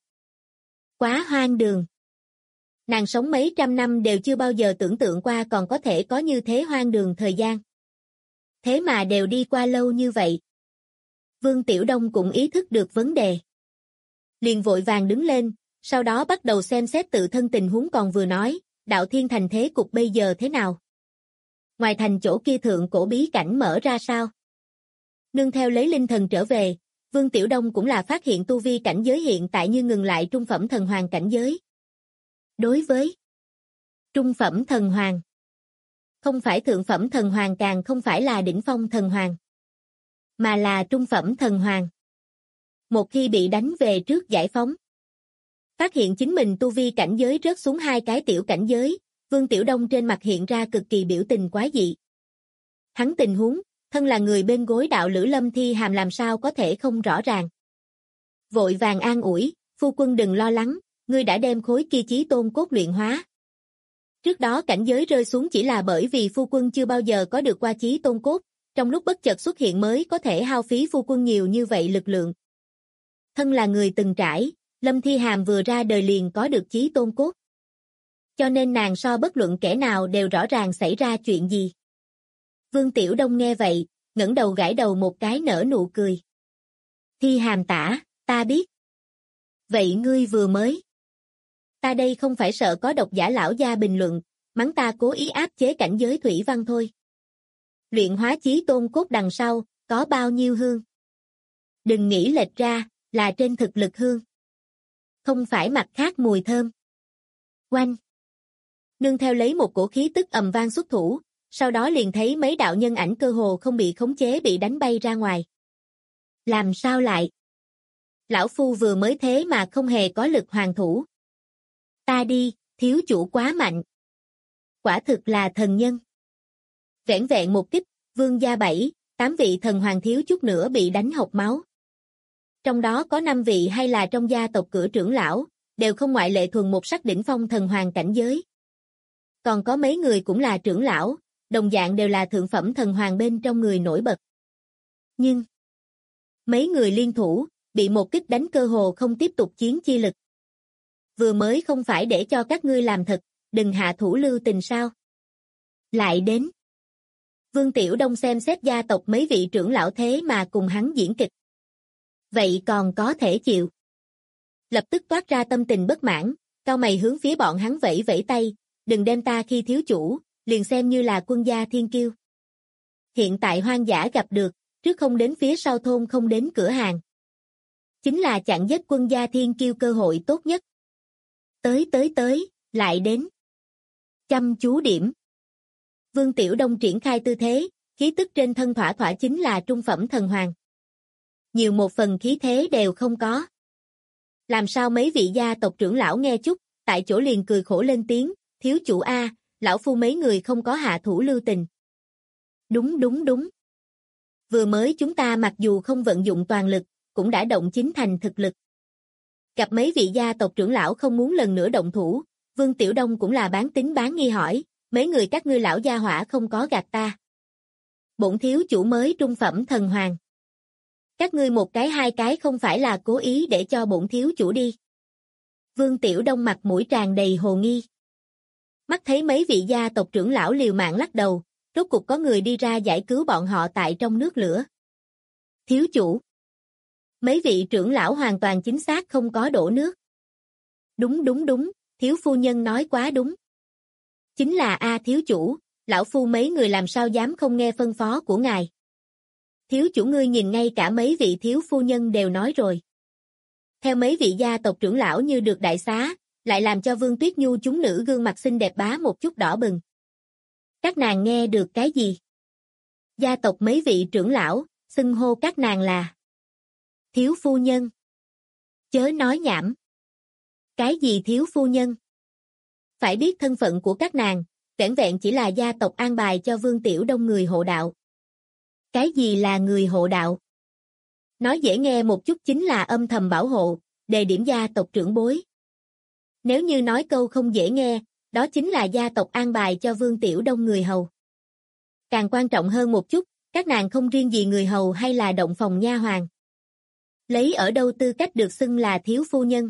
Quá hoang đường. Nàng sống mấy trăm năm đều chưa bao giờ tưởng tượng qua còn có thể có như thế hoang đường thời gian. Thế mà đều đi qua lâu như vậy. Vương Tiểu Đông cũng ý thức được vấn đề. Liền vội vàng đứng lên, sau đó bắt đầu xem xét tự thân tình huống còn vừa nói, Đạo Thiên Thành thế cục bây giờ thế nào? Ngoài thành chỗ kia thượng cổ bí cảnh mở ra sao? Nương theo lấy linh thần trở về, Vương Tiểu Đông cũng là phát hiện tu vi cảnh giới hiện tại như ngừng lại trung phẩm thần hoàng cảnh giới. Đối với trung phẩm thần hoàng, không phải thượng phẩm thần hoàng càng không phải là đỉnh phong thần hoàng, mà là trung phẩm thần hoàng. Một khi bị đánh về trước giải phóng, phát hiện chính mình tu vi cảnh giới rớt xuống 2 cái tiểu cảnh giới, Vương Tiểu Đông trên mặt hiện ra cực kỳ biểu tình quái dị. Hắn tình huống, thân là người bên gối đạo lữ Lâm Thi Hàm làm sao có thể không rõ ràng. Vội vàng an ủi, phu quân đừng lo lắng, ngươi đã đem khối kia chí tôn cốt luyện hóa. Trước đó cảnh giới rơi xuống chỉ là bởi vì phu quân chưa bao giờ có được qua chí tôn cốt, trong lúc bất chợt xuất hiện mới có thể hao phí phu quân nhiều như vậy lực lượng. Thân là người từng trải, Lâm Thi Hàm vừa ra đời liền có được chí tôn cốt. Cho nên nàng so bất luận kẻ nào đều rõ ràng xảy ra chuyện gì. Vương Tiểu Đông nghe vậy, ngẩng đầu gãi đầu một cái nở nụ cười. Thi Hàm tả, ta biết. Vậy ngươi vừa mới. Ta đây không phải sợ có độc giả lão gia bình luận, mắng ta cố ý áp chế cảnh giới thủy văn thôi. Luyện hóa chí tôn cốt đằng sau, có bao nhiêu hương? Đừng nghĩ lệch ra, là trên thực lực hương. Không phải mặt khác mùi thơm. Oanh. Nương theo lấy một cổ khí tức ầm vang xuất thủ, sau đó liền thấy mấy đạo nhân ảnh cơ hồ không bị khống chế bị đánh bay ra ngoài. Làm sao lại? Lão phu vừa mới thế mà không hề có lực hoàn thủ. Ta đi, thiếu chủ quá mạnh. Quả thực là thần nhân. Vẻn vẹn một kích, vương gia 7-8 vị thần hoàng thiếu chút nữa bị đánh hộc máu. Trong đó có 5 vị hay là trong gia tộc cửa trưởng lão, đều không ngoại lệ thuần một sắc đỉnh phong thần hoàng cảnh giới. Còn có mấy người cũng là trưởng lão, đồng dạng đều là thượng phẩm thần hoàng bên trong người nổi bật. Nhưng, mấy người liên thủ, bị một kích đánh cơ hồ không tiếp tục chiến chi lực. Vừa mới không phải để cho các ngươi làm thật, đừng hạ thủ lưu tình sao. Lại đến. Vương Tiểu Đông xem xét gia tộc mấy vị trưởng lão thế mà cùng hắn diễn kịch. Vậy còn có thể chịu. Lập tức toát ra tâm tình bất mãn, cau mày hướng phía bọn hắn vẫy vẫy tay, đừng đem ta khi thiếu chủ, liền xem như là quân gia thiên kiêu. Hiện tại hoang dã gặp được, trước không đến phía sau thôn không đến cửa hàng. Chính là chặn giết quân gia thiên kiêu cơ hội tốt nhất. Tới, lại đến. Chăm chú điểm. Vương Tiểu Đông triển khai tư thế, khí tức trên thân thỏa thỏa chính là trung phẩm thần hoàng. Nhiều một phần khí thế đều không có. Làm sao mấy vị gia tộc trưởng lão nghe chút, tại chỗ liền cười khổ lên tiếng, thiếu chủ A, lão phu mấy người không có hạ thủ lưu tình. Đúng. Vừa mới chúng ta mặc dù không vận dụng toàn lực, cũng đã động chính thành thực lực. Gặp mấy vị gia tộc trưởng lão không muốn lần nữa động thủ, Vương Tiểu Đông cũng là bán tín bán nghi hỏi, mấy người các ngươi lão gia hỏa không có gạt ta. Bổn thiếu chủ mới trung phẩm thần hoàng. Các ngươi một cái hai cái không phải là cố ý để cho bổn thiếu chủ đi. Vương Tiểu Đông mặt mũi tràn đầy hồ nghi. Mắt thấy mấy vị gia tộc trưởng lão liều mạng lắc đầu, rốt cục có người đi ra giải cứu bọn họ tại trong nước lửa. Thiếu chủ. Mấy vị trưởng lão hoàn toàn chính xác không có đổ nước. Đúng, thiếu phu nhân nói quá đúng. Chính là A thiếu chủ, lão phu mấy người làm sao dám không nghe phân phó của ngài. Thiếu chủ ngươi nhìn ngay cả mấy vị thiếu phu nhân đều nói rồi. Theo mấy vị gia tộc trưởng lão như được đại xá, lại làm cho Vương Tuyết Nhu chúng nữ gương mặt xinh đẹp bá một chút đỏ bừng. Các nàng nghe được cái gì? Gia tộc mấy vị trưởng lão, xưng hô các nàng là thiếu phu nhân. Chớ nói nhảm. Cái gì thiếu phu nhân? Phải biết thân phận của các nàng, vẻn vẹn chỉ là gia tộc an bài cho Vương Tiểu Đông người hộ đạo. Cái gì là người hộ đạo? Nói dễ nghe một chút chính là âm thầm bảo hộ, đề điểm gia tộc trưởng bối. Nếu như nói câu không dễ nghe, đó chính là gia tộc an bài cho Vương Tiểu Đông người hầu. Càng quan trọng hơn một chút, các nàng không riêng gì người hầu hay là động phòng nha hoàn. Lấy ở đâu tư cách được xưng là thiếu phu nhân?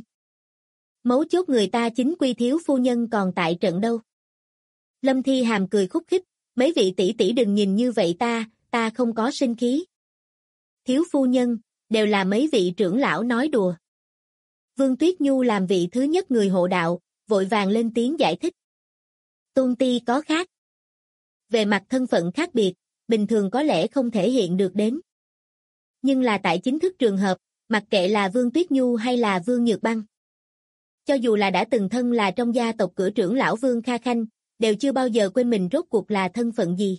Mấu chốt người ta chính quy thiếu phu nhân còn tại trận đâu. Lâm Thi Hàm cười khúc khích, mấy vị tỷ tỷ đừng nhìn như vậy ta không có sinh khí. Thiếu phu nhân, đều là mấy vị trưởng lão nói đùa. Vương Tuyết Nhu làm vị thứ nhất người hộ đạo, vội vàng lên tiếng giải thích. Tôn ti có khác. Về mặt thân phận khác biệt, bình thường có lẽ không thể hiện được đến. Nhưng là tại chính thức trường hợp, mặc kệ là Vương Tuyết Nhu hay là Vương Nhược Băng. Cho dù là đã từng thân là trong gia tộc cửa trưởng lão Vương Kha Khanh, đều chưa bao giờ quên mình rốt cuộc là thân phận gì.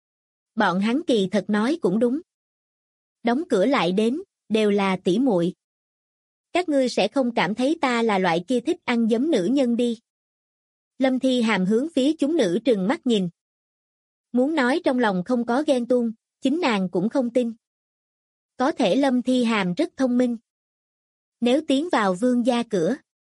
Bọn hắn kỳ thật nói cũng đúng. Đóng cửa lại đến, đều là tỷ muội. Các ngươi sẽ không cảm thấy ta là loại kia thích ăn giấm nữ nhân đi. Lâm Thi Hàm hướng phía chúng nữ trừng mắt nhìn. Muốn nói trong lòng không có ghen tuông, chính nàng cũng không tin. Có thể Lâm Thi Hàm rất thông minh. Nếu tiến vào vương gia cửa,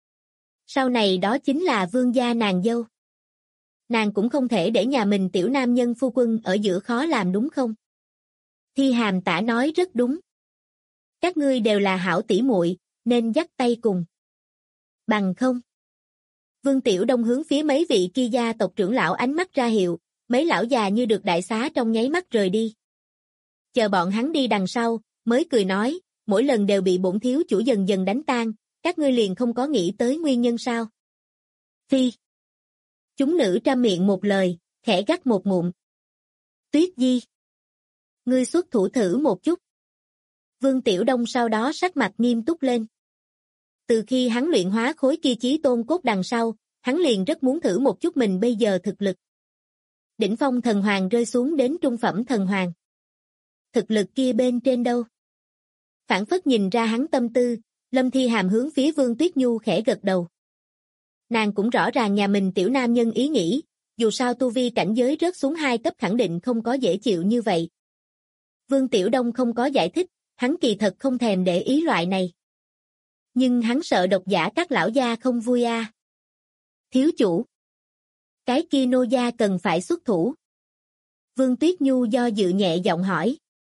sau này đó chính là vương gia nàng dâu. Nàng cũng không thể để nhà mình tiểu nam nhân phu quân ở giữa khó làm đúng không? Thi Hàm tả nói rất đúng. Các ngươi đều là hảo tỷ muội, nên dắt tay cùng. Bằng không. Vương Tiểu Đông hướng phía mấy vị kia gia tộc trưởng lão ánh mắt ra hiệu, mấy lão già như được đại xá trong nháy mắt rời đi. Chờ bọn hắn đi đằng sau, mới cười nói, mỗi lần đều bị bổn thiếu chủ dần dần đánh tan, các ngươi liền không có nghĩ tới nguyên nhân sao? Phi. Chúng nữ trăm miệng một lời, khẽ gắt một ngụm. Tuyết Di. Ngươi xuất thủ thử một chút. Vương Tiểu Đông sau đó sắc mặt nghiêm túc lên. Từ khi hắn luyện hóa khối kia chí tôn cốt đằng sau, hắn liền rất muốn thử một chút mình bây giờ thực lực. Đỉnh phong thần hoàng rơi xuống đến trung phẩm thần hoàng. Thực lực kia bên trên đâu? Phản phất nhìn ra hắn tâm tư, Lâm Thi Hàm hướng phía Vương Tuyết Nhu khẽ gật đầu. Nàng cũng rõ ràng nhà mình tiểu nam nhân ý nghĩ, dù sao tu vi cảnh giới rớt xuống 2 cấp khẳng định không có dễ chịu như vậy. Vương Tiểu Đông không có giải thích, hắn kỳ thật không thèm để ý loại này. Nhưng hắn sợ độc giả các lão gia không vui a. Thiếu chủ. Cái kia nô gia cần phải xuất thủ. Vương Tuyết Nhu do dự nhẹ giọng hỏi.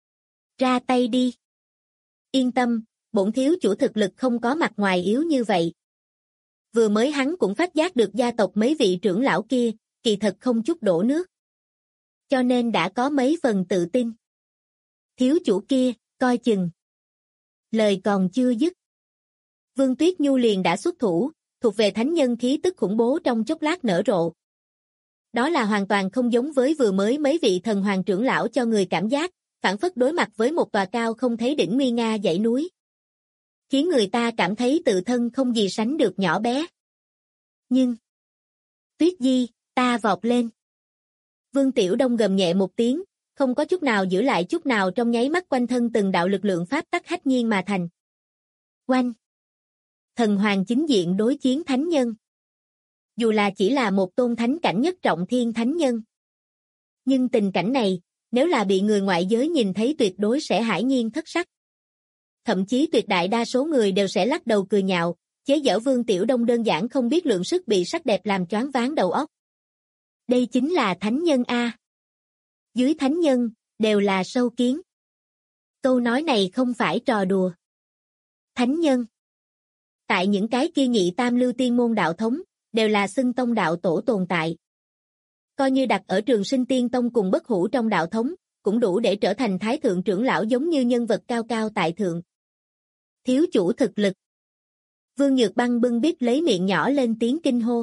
Ra tay đi. Yên tâm, bổn thiếu chủ thực lực không có mặt ngoài yếu như vậy. Vừa mới hắn cũng phát giác được gia tộc mấy vị trưởng lão kia, kỳ thật không chút đổ nước. Cho nên đã có mấy phần tự tin. Thiếu chủ kia, coi chừng. Lời còn chưa dứt. Vương Tuyết Nhu liền đã xuất thủ, thuộc về thánh nhân khí tức khủng bố trong chốc lát nở rộ. Đó là hoàn toàn không giống với vừa mới mấy vị thần hoàng trưởng lão cho người cảm giác, phản phất đối mặt với một tòa cao không thấy đỉnh nguy nga dãy núi. Khiến người ta cảm thấy tự thân không gì sánh được nhỏ bé. Nhưng, Tuyết Di, ta vọt lên. Vương Tiểu Đông gầm nhẹ một tiếng, không có chút nào giữ lại chút nào, trong nháy mắt quanh thân từng đạo lực lượng pháp tắc hách nhiên mà thành. Oanh! Thần hoàng chính diện đối chiến thánh nhân. Dù là chỉ là một tôn thánh cảnh nhất trọng thiên thánh nhân. Nhưng tình cảnh này, nếu là bị người ngoại giới nhìn thấy tuyệt đối sẽ hãi nhiên thất sắc. Thậm chí tuyệt đại đa số người đều sẽ lắc đầu cười nhạo, chế giễu Vương Tiểu Đông đơn giản không biết lượng sức, bị sắc đẹp làm choáng váng đầu óc. Đây chính là thánh nhân A. Dưới thánh nhân, đều là sâu kiến. Câu nói này không phải trò đùa. Thánh nhân. Tại những cái kia nhị tam lưu tiên môn đạo thống, đều là xưng tông đạo tổ tồn tại. Coi như đặt ở Trường Sinh Tiên Tông cùng Bất Hủ trong đạo thống, cũng đủ để trở thành thái thượng trưởng lão, giống như nhân vật cao cao tại thượng. Thiếu chủ thực lực. Vương Nhược Băng bưng bít lấy miệng nhỏ lên tiếng kinh hô.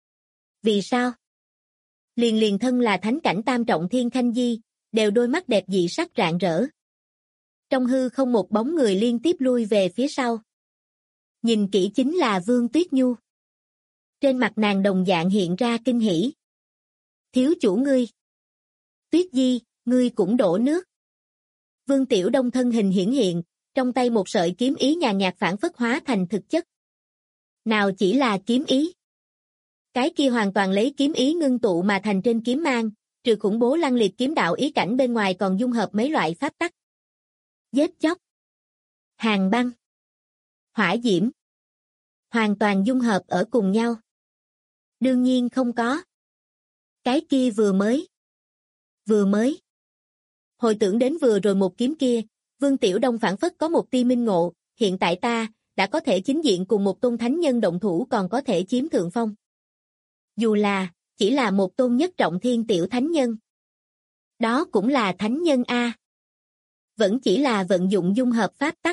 Vì sao? Liền thân là thánh cảnh tam trọng thiên Khanh Di, đều đôi mắt đẹp dị sắc rạng rỡ. Trong hư không một bóng người liên tiếp lui về phía sau. Nhìn kỹ chính là Vương Tuyết Nhu. Trên mặt nàng đồng dạng hiện ra kinh hỉ. Thiếu chủ ngươi. Tuyết Di, ngươi cũng đổ nước. Vương Tiểu Đông thân hình hiển hiện, trong tay một sợi kiếm ý nhàn nhạt phản phất hóa thành thực chất. Nào chỉ là kiếm ý. Cái kia hoàn toàn lấy kiếm ý ngưng tụ mà thành trên kiếm mang, trừ khủng bố lăng liệt kiếm đạo ý cảnh bên ngoài còn dung hợp mấy loại pháp tắc. Giết chóc, hàn băng, hỏa diễm. Hoàn toàn dung hợp ở cùng nhau. Đương nhiên không có. Cái kia vừa mới. Hồi tưởng đến vừa rồi một kiếm kia, Vương Tiểu Đông phản phất có một tia minh ngộ, hiện tại ta, đã có thể chính diện cùng một tôn thánh nhân động thủ, còn có thể chiếm thượng phong. Dù là, chỉ là một tôn nhất trọng thiên tiểu thánh nhân. Đó cũng là thánh nhân A. Vẫn chỉ là vận dụng dung hợp pháp tắc.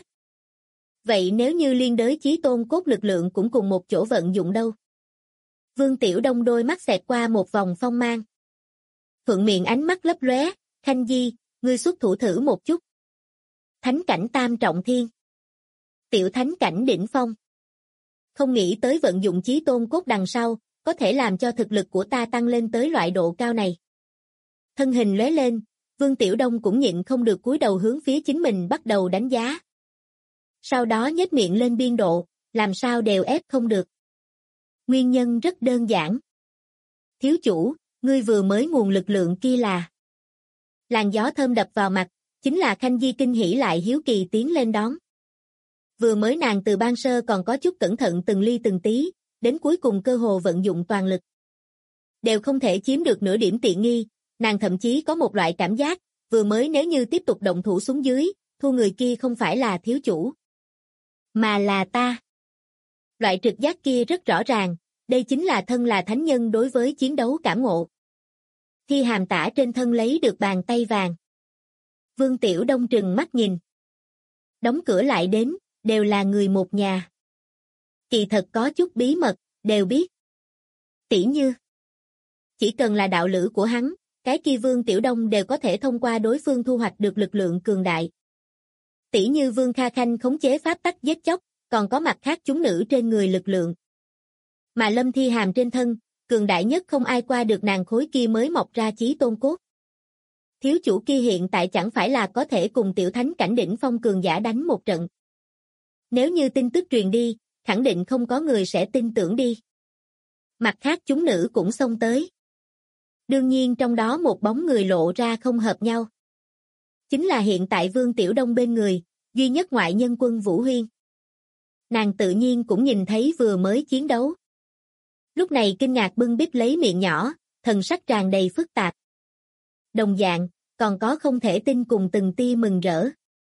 Vậy nếu như liên đới chí tôn cốt lực lượng cũng cùng một chỗ vận dụng đâu? Vương Tiểu Đông đôi mắt xẹt qua một vòng phong mang. Thuận miệng ánh mắt lấp lóe, Khanh Di, ngươi xuất thủ thử một chút. Thánh cảnh tam trọng thiên. Tiểu thánh cảnh đỉnh phong. Không nghĩ tới vận dụng chí tôn cốt đằng sau, có thể làm cho thực lực của ta tăng lên tới loại độ cao này. Thân hình lóe lên, Vương Tiểu Đông cũng nhịn không được cúi đầu hướng phía chính mình bắt đầu đánh giá. Sau đó nhếch miệng lên biên độ, làm sao đều ép không được. Nguyên nhân rất đơn giản. Thiếu chủ, ngươi vừa mới nguồn lực lượng kia là. Làn gió thơm đập vào mặt, chính là Khanh Di kinh hỉ lại hiếu kỳ tiến lên đón. Vừa mới nàng từ ban sơ còn có chút cẩn thận từng ly từng tí, đến cuối cùng cơ hồ vận dụng toàn lực. Đều không thể chiếm được nửa điểm tiện nghi, nàng thậm chí có một loại cảm giác, vừa mới nếu như tiếp tục động thủ xuống dưới, thua người kia không phải là thiếu chủ, mà là ta. Loại trực giác kia rất rõ ràng, đây chính là thân là thánh nhân đối với chiến đấu cảm ngộ. Thi Hàm tả trên thân lấy được bàn tay vàng. Vương Tiểu Đông trừng mắt nhìn. Đóng cửa lại đến, đều là người một nhà. Kỳ thật có chút bí mật, đều biết. Tỉ như, chỉ cần là đạo lữ của hắn, cái kia Vương Tiểu Đông đều có thể thông qua đối phương thu hoạch được lực lượng cường đại. Tỉ như Vương Kha Khanh khống chế pháp tắc giết chóc, còn có mặt khác chúng nữ trên người lực lượng. Mà Lâm Thi Hàm trên thân, cường đại nhất không ai qua được nàng khối kia mới mọc ra chí tôn cốt. Thiếu chủ kia hiện tại chẳng phải là có thể cùng tiểu thánh cảnh đỉnh phong cường giả đánh một trận. Nếu như tin tức truyền đi, khẳng định không có người sẽ tin tưởng đi. Mặt khác chúng nữ cũng xông tới. Đương nhiên trong đó một bóng người lộ ra không hợp nhau. Chính là hiện tại Vương Tiểu Đông bên người, duy nhất ngoại nhân Quân Vũ Huyên. Nàng tự nhiên cũng nhìn thấy vừa mới chiến đấu. Lúc này kinh ngạc bưng bít lấy miệng nhỏ, thần sắc tràn đầy phức tạp. Đồng dạng, còn có không thể tin cùng từng tia mừng rỡ.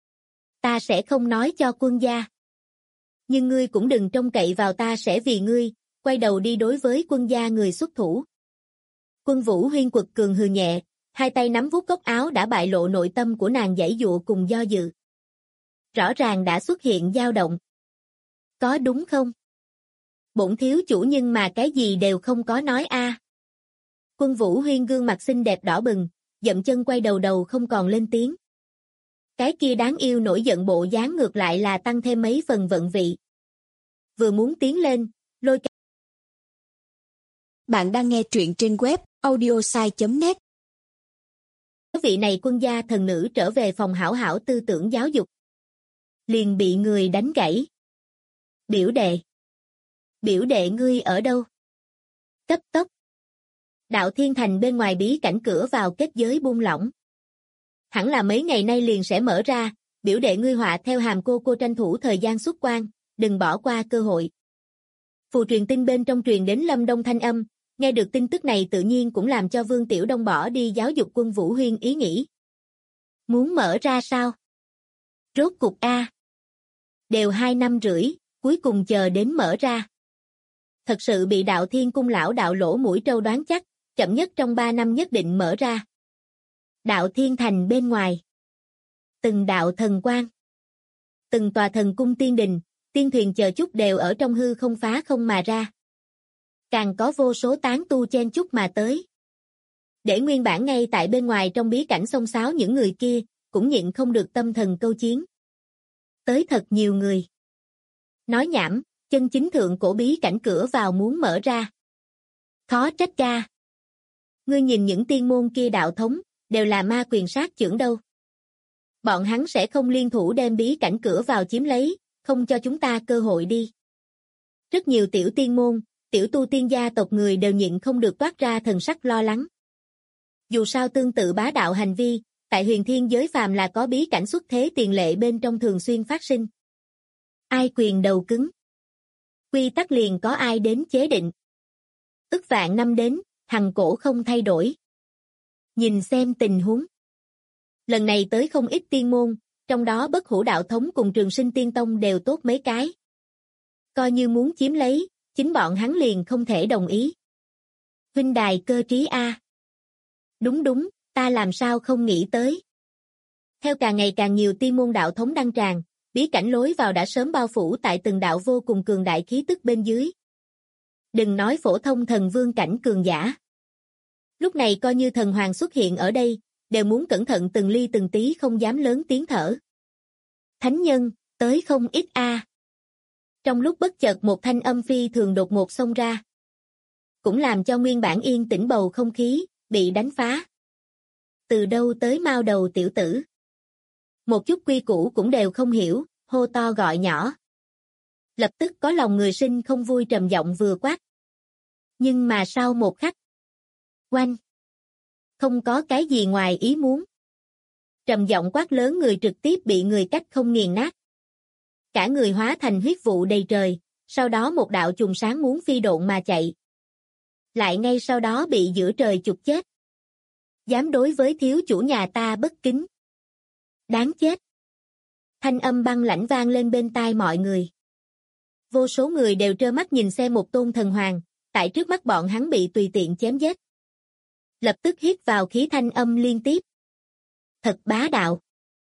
Ta sẽ không nói cho quân gia. Nhưng ngươi cũng đừng trông cậy vào ta sẽ vì ngươi, quay đầu đi đối với quân gia người xuất thủ. Quân Vũ Huyên quật cường hừ nhẹ, hai tay nắm vuốt góc áo đã bại lộ nội tâm của nàng giãy giụa cùng do dự. Rõ ràng đã xuất hiện dao động. Có đúng không? Bổn thiếu chủ nhưng mà cái gì đều không có nói a. Quân Vũ Huyên gương mặt xinh đẹp đỏ bừng, dậm chân quay đầu không còn lên tiếng. Cái kia đáng yêu nổi giận bộ dáng ngược lại là tăng thêm mấy phần vận vị. Vừa muốn tiến lên, lôi kéo. Bạn đang nghe truyện trên web audiosai.net. Vị này quân gia thần nữ trở về phòng hảo hảo tư tưởng giáo dục. Liền bị người đánh gãy. Biểu đệ ngươi ở đâu? Cấp tốc. Đạo Thiên Thành bên ngoài bí cảnh cửa vào kết giới buông lỏng. Hẳn là mấy ngày nay liền sẽ mở ra, biểu đệ ngươi họa theo hàm cô tranh thủ thời gian xuất quan, đừng bỏ qua cơ hội. Phù truyền tin bên trong truyền đến Lâm Đông thanh âm, nghe được tin tức này tự nhiên cũng làm cho Vương Tiểu Đông bỏ đi giáo dục Quân Vũ Huyên ý nghĩ. Muốn mở ra sao? Rốt cục a. Đều 2 năm rưỡi, cuối cùng chờ đến mở ra. Thật sự bị Đạo Thiên Cung lão đạo lỗ mũi trâu đoán chắc, chậm nhất trong 3 năm nhất định mở ra. Đạo Thiên Thành bên ngoài. Từng đạo thần quang. Từng tòa thần cung tiên đình, tiên thuyền chờ chút đều ở trong hư không phá không mà ra. Càng có vô số tán tu chen chúc mà tới. Để nguyên bản ngay tại bên ngoài trong bí cảnh xông xáo những người kia, cũng nhịn không được tâm thần câu chiến. Tới thật nhiều người. Nói nhảm, chân chính thượng cổ bí cảnh cửa vào muốn mở ra. Khó trách ca. Ngươi nhìn những tiên môn kia đạo thống, đều là ma quyền sát chưởng đâu. Bọn hắn sẽ không liên thủ đem bí cảnh cửa vào chiếm lấy, không cho chúng ta cơ hội đi. Rất nhiều tiểu tiên môn, tiểu tu tiên gia tộc người đều nhịn không được toát ra thần sắc lo lắng. Dù sao tương tự bá đạo hành vi, tại huyền thiên giới phàm là có bí cảnh xuất thế tiền lệ bên trong thường xuyên phát sinh. Ai quyền đầu cứng? Quy tắc liền có ai đến chế định. Ức vạn năm đến, hằng cổ không thay đổi. Nhìn xem tình huống. Lần này tới không ít tiên môn, trong đó Bất Hủ đạo thống cùng Trường Sinh Tiên Tông đều tốt mấy cái. Coi như muốn chiếm lấy, chính bọn hắn liền không thể đồng ý. Huynh đài cơ trí a. Đúng, ta làm sao không nghĩ tới. Theo càng ngày càng nhiều tiên môn đạo thống đăng tràn, bí cảnh lối vào đã sớm bao phủ tại từng đạo vô cùng cường đại khí tức bên dưới. Đừng nói phổ thông thần vương cảnh cường giả. Lúc này coi như thần hoàng xuất hiện ở đây, đều muốn cẩn thận từng ly từng tí không dám lớn tiếng thở. Thánh nhân, tới không ít a. Trong lúc bất chợt một thanh âm phi thường đột ngột xông ra. Cũng làm cho nguyên bản yên tĩnh bầu không khí, bị đánh phá. Từ đâu tới mao đầu tiểu tử? Một chút quy củ cũng đều không hiểu, hô to gọi nhỏ. Lập tức có lòng người sinh không vui trầm giọng vừa quát. Nhưng mà sau một khắc. Oanh! Không có cái gì ngoài ý muốn. Trầm giọng quát lớn người trực tiếp bị người cách không nghiền nát. Cả người hóa thành huyết vụ đầy trời, sau đó một đạo chùm sáng muốn phi độn mà chạy. Lại ngay sau đó bị giữa trời chụp chết. Dám đối với thiếu chủ nhà ta bất kính. Đáng chết. Thanh âm băng lãnh vang lên bên tai mọi người. Vô số người đều trơ mắt nhìn xem một tôn thần hoàng, tại trước mắt bọn hắn bị tùy tiện chém giết. Lập tức hít vào khí thanh âm liên tiếp. Thật bá đạo.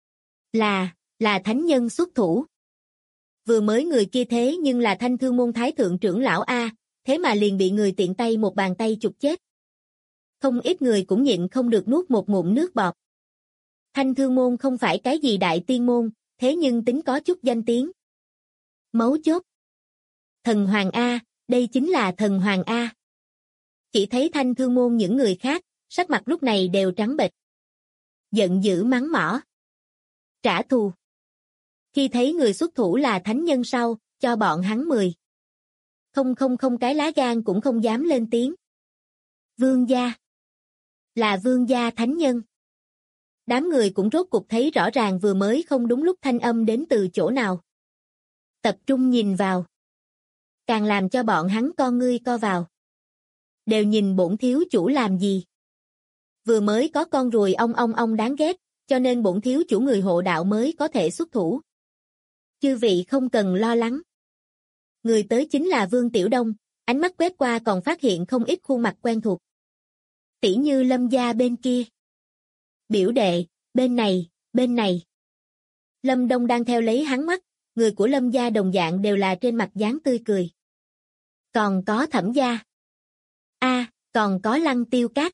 Là thánh nhân xuất thủ. Vừa mới người kia thế nhưng là Thanh Thương môn thái thượng trưởng lão A, thế mà liền bị người tiện tay một bàn tay chụp chết. Không ít người cũng nhịn không được nuốt một ngụm nước bọt. Thanh Thương môn không phải cái gì đại tiên môn, thế nhưng tính có chút danh tiếng. Mấu chốt. Thần Hoàng A, đây chính là thần Hoàng A. Chỉ thấy Thanh Thương môn những người khác, sắc mặt lúc này đều trắng bệch. Giận dữ mắng mỏ. Trả thù. Khi thấy người xuất thủ là thánh nhân sau, cho bọn hắn 10. Không cái lá gan cũng không dám lên tiếng. Vương gia. Là vương gia thánh nhân. Đám người cũng rốt cục thấy rõ ràng vừa mới không đúng lúc thanh âm đến từ chỗ nào. Tập trung nhìn vào. Càng làm cho bọn hắn con ngươi co vào. Đều nhìn bổn thiếu chủ làm gì. Vừa mới có con ruồi ong đáng ghét, cho nên bổn thiếu chủ người hộ đạo mới có thể xuất thủ. Chư vị không cần lo lắng. Người tới chính là Vương Tiểu Đông, ánh mắt quét qua còn phát hiện không ít khuôn mặt quen thuộc. Tỉ như Lâm gia bên kia. Biểu đệ, bên này. Lâm Đông đang theo lấy hắn mắt, người của Lâm gia đồng dạng đều là trên mặt dáng tươi cười. Còn có Thẩm gia. Còn có Lăng Tiêu Các.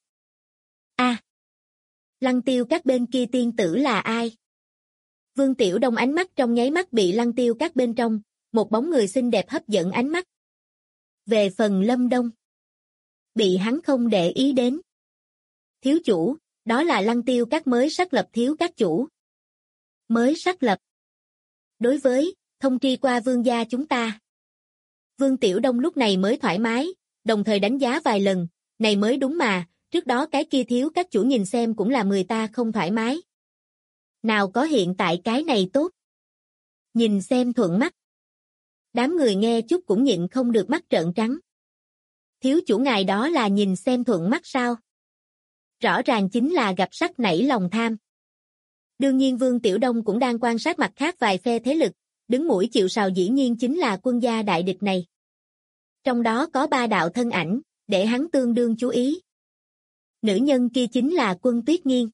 Lăng Tiêu Các bên kia tiên tử là ai? Vương Tiểu Đông ánh mắt trong nháy mắt bị Lăng Tiêu Các bên trong, một bóng người xinh đẹp hấp dẫn ánh mắt. Về phần Lâm Đông, bị hắn không để ý đến. Thiếu chủ, đó là Lăng Tiêu Các mới xác lập thiếu các chủ. Mới xác lập. Đối với, thông tri qua vương gia chúng ta. Vương Tiểu Đông lúc này mới thoải mái, đồng thời đánh giá vài lần, này mới đúng mà, trước đó cái kia thiếu các chủ nhìn xem cũng là người ta không thoải mái. Nào có hiện tại cái này tốt. Nhìn xem thuận mắt. Đám người nghe chút cũng nhịn không được mắt trợn trắng. Thiếu chủ ngài đó là nhìn xem thuận mắt sao? Rõ ràng chính là gặp sắc nảy lòng tham. Đương nhiên Vương Tiểu Đông cũng đang quan sát mặt khác vài phe thế lực, đứng mũi chịu sào dĩ nhiên chính là quân gia đại địch này. Trong đó có 3 đạo thân ảnh, để hắn tương đương chú ý. Nữ nhân kia chính là Quân Tuyết Nghiên.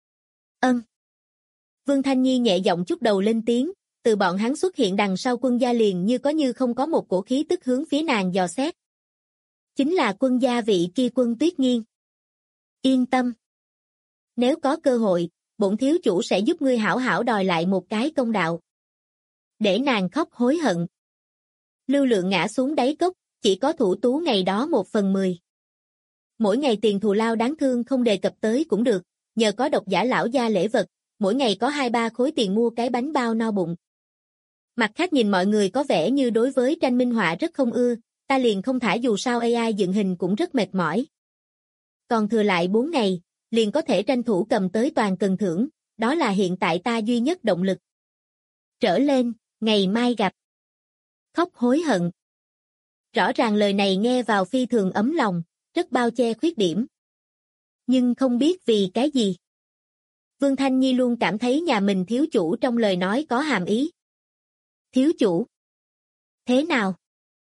Vương Thanh Nhi nhẹ giọng chút đầu lên tiếng, từ bọn hắn xuất hiện đằng sau quân gia liền như có như không có một cổ khí tức hướng phía nàng dò xét. Chính là quân gia vị kia Quân Tuyết Nghiên. Yên tâm. Nếu có cơ hội, bổn thiếu chủ sẽ giúp ngươi hảo hảo đòi lại một cái công đạo. Để nàng khóc hối hận. Lưu Lượng ngã xuống đáy cốc, chỉ có thủ tú ngày đó 1/10. Mỗi ngày tiền thù lao đáng thương không đề cập tới cũng được, nhờ có độc giả lão gia lễ vật, mỗi ngày có 2-3 khối tiền mua cái bánh bao no bụng. Mặt khác nhìn mọi người có vẻ như đối với tranh minh họa rất không ưa, ta liền không thả dù sao AI dựng hình cũng rất mệt mỏi. Còn thừa lại 4 ngày, liền có thể tranh thủ cầm tới toàn cần thưởng, đó là hiện tại ta duy nhất động lực. Trở lên, ngày mai gặp. Khóc hối hận. Rõ ràng lời này nghe vào phi thường ấm lòng, rất bao che khuyết điểm. Nhưng không biết vì cái gì. Vương Thanh Nhi luôn cảm thấy nhà mình thiếu chủ trong lời nói có hàm ý. Thiếu chủ? Thế nào?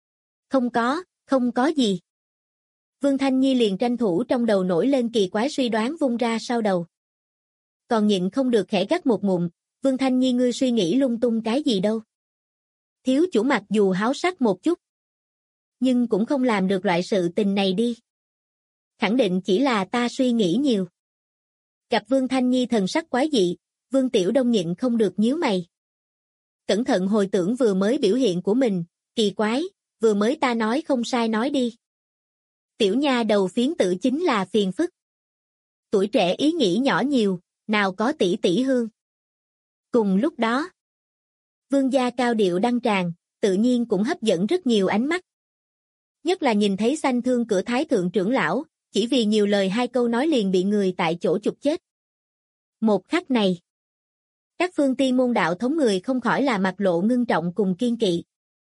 Không có gì. Vương Thanh Nhi liền tranh thủ trong đầu nổi lên kỳ quái suy đoán vung ra sau đầu. Còn nhịn không được khẽ gắt một ngụm, Vương Thanh Nhi ngươi suy nghĩ lung tung cái gì đâu. Thiếu chủ mặc dù háo sắc một chút, nhưng cũng không làm được loại sự tình này đi. Khẳng định chỉ là ta suy nghĩ nhiều. Gặp Vương Thanh Nhi thần sắc quái dị, Vương Tiểu Đông nhịn không được nhíu mày. Cẩn thận hồi tưởng vừa mới biểu hiện của mình, kỳ quái, vừa mới ta nói không sai nói đi. Tiểu nha đầu phiến tử chính là phiền phức. Tuổi trẻ ý nghĩ nhỏ nhiều, nào có tỷ tỷ hương. Cùng lúc đó, Vương gia cao điệu đăng tràng, tự nhiên cũng hấp dẫn rất nhiều ánh mắt. Nhất là nhìn thấy Sanh Thương Cửa Thái Thượng trưởng lão, chỉ vì nhiều lời 2 câu nói liền bị người tại chỗ chụp chết. Một khắc này, các phương tiên môn đạo thống người không khỏi là mặt lộ ngưng trọng cùng kiên kỵ.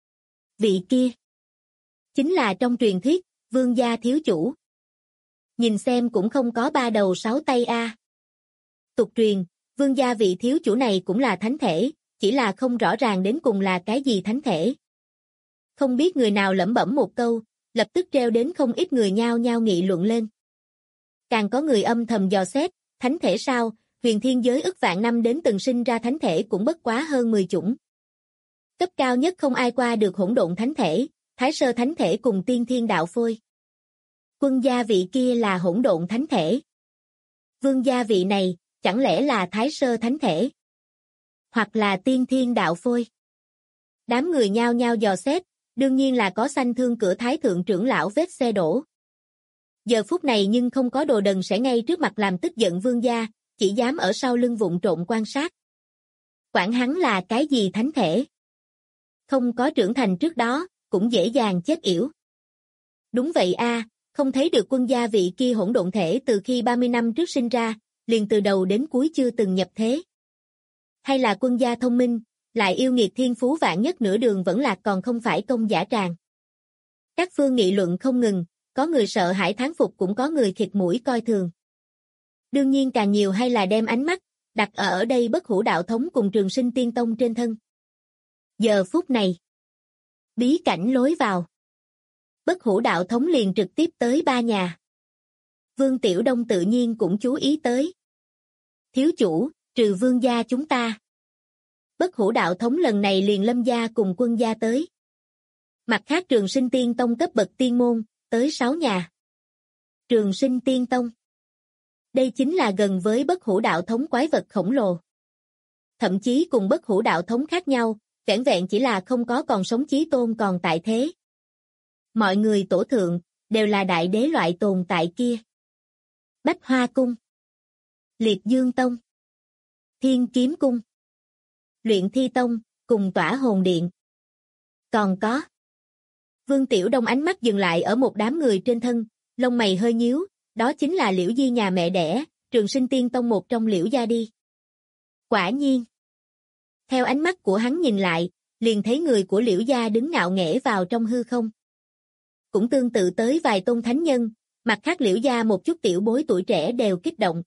Vị kia, chính là trong truyền thuyết, Vương gia thiếu chủ. Nhìn xem cũng không có 3 đầu 6 tay a. Tục truyền, Vương gia vị thiếu chủ này cũng là thánh thể, chỉ là không rõ ràng đến cùng là cái gì thánh thể. Không biết người nào lẩm bẩm một câu, lập tức treo đến không ít người nhao nhao nghị luận lên. Càng có người âm thầm dò xét, thánh thể sao, huyền thiên giới ức vạn năm đến từng sinh ra thánh thể cũng bất quá hơn 10 chủng. Cấp cao nhất không ai qua được hỗn độn thánh thể, thái sơ thánh thể cùng tiên thiên đạo phôi. Quân gia vị kia là hỗn độn thánh thể. Vương gia vị này, chẳng lẽ là thái sơ thánh thể? Hoặc là tiên thiên đạo phôi? Đám người nhao nhao dò xét, đương nhiên là có Sanh Thương Cửa Thái Thượng trưởng lão vết xe đổ. Giờ phút này nhưng không có đồ đần sẽ ngay trước mặt làm tức giận vương gia, chỉ dám ở sau lưng vụng trộm quan sát. Quản hắn là cái gì thánh thể? Không có trưởng thành trước đó, cũng dễ dàng chết yểu. Đúng vậy a, không thấy được quân gia vị kia hỗn độn thể từ khi 30 năm trước sinh ra, liền từ đầu đến cuối chưa từng nhập thế. Hay là quân gia thông minh, lại yêu nghiệt thiên phú vạn nhất nửa đường vẫn lạc còn không phải công giả tràng. Các phương nghị luận không ngừng, có người sợ hãi thán phục cũng có người khịt mũi coi thường. Đương nhiên càng nhiều hay là đem ánh mắt đặt ở đây Bất Hủ đạo thống cùng Trường Sinh Tiên Tông trên thân. Giờ phút này, bí cảnh lối vào. Bất Hủ đạo thống liền trực tiếp tới 3 nhà. Vương Tiểu Đông tự nhiên cũng chú ý tới. Thiếu chủ, trừ vương gia chúng ta. Bất Hủ đạo thống lần này liền Lâm gia cùng Quân gia tới. Mặt khác Trường Sinh Tiên Tông cấp bậc tiên môn, tới 6 nhà. Trường Sinh Tiên Tông. Đây chính là gần với Bất Hủ đạo thống quái vật khổng lồ. Thậm chí cùng Bất Hủ đạo thống khác nhau, vẻn vẹn chỉ là không có còn sống chí tôn còn tại thế. Mọi người tổ thượng, đều là đại đế loại tồn tại kia. Bách Hoa Cung, Liệt Dương Tông, Thiên Kiếm Cung, Luyện Thi Tông, cùng Tỏa Hồn Điện. Còn có. Vương Tiểu Đông ánh mắt dừng lại ở một đám người trên thân, lông mày hơi nhíu, đó chính là Liễu Di nhà mẹ đẻ, Trường Sinh Tiên Tông một trong Liễu gia đi. Quả nhiên. Theo ánh mắt của hắn nhìn lại, liền thấy người của Liễu gia đứng ngạo nghễ vào trong hư không. Cũng tương tự tới vài tôn thánh nhân, mặt khác Liễu gia một chút tiểu bối tuổi trẻ đều kích động.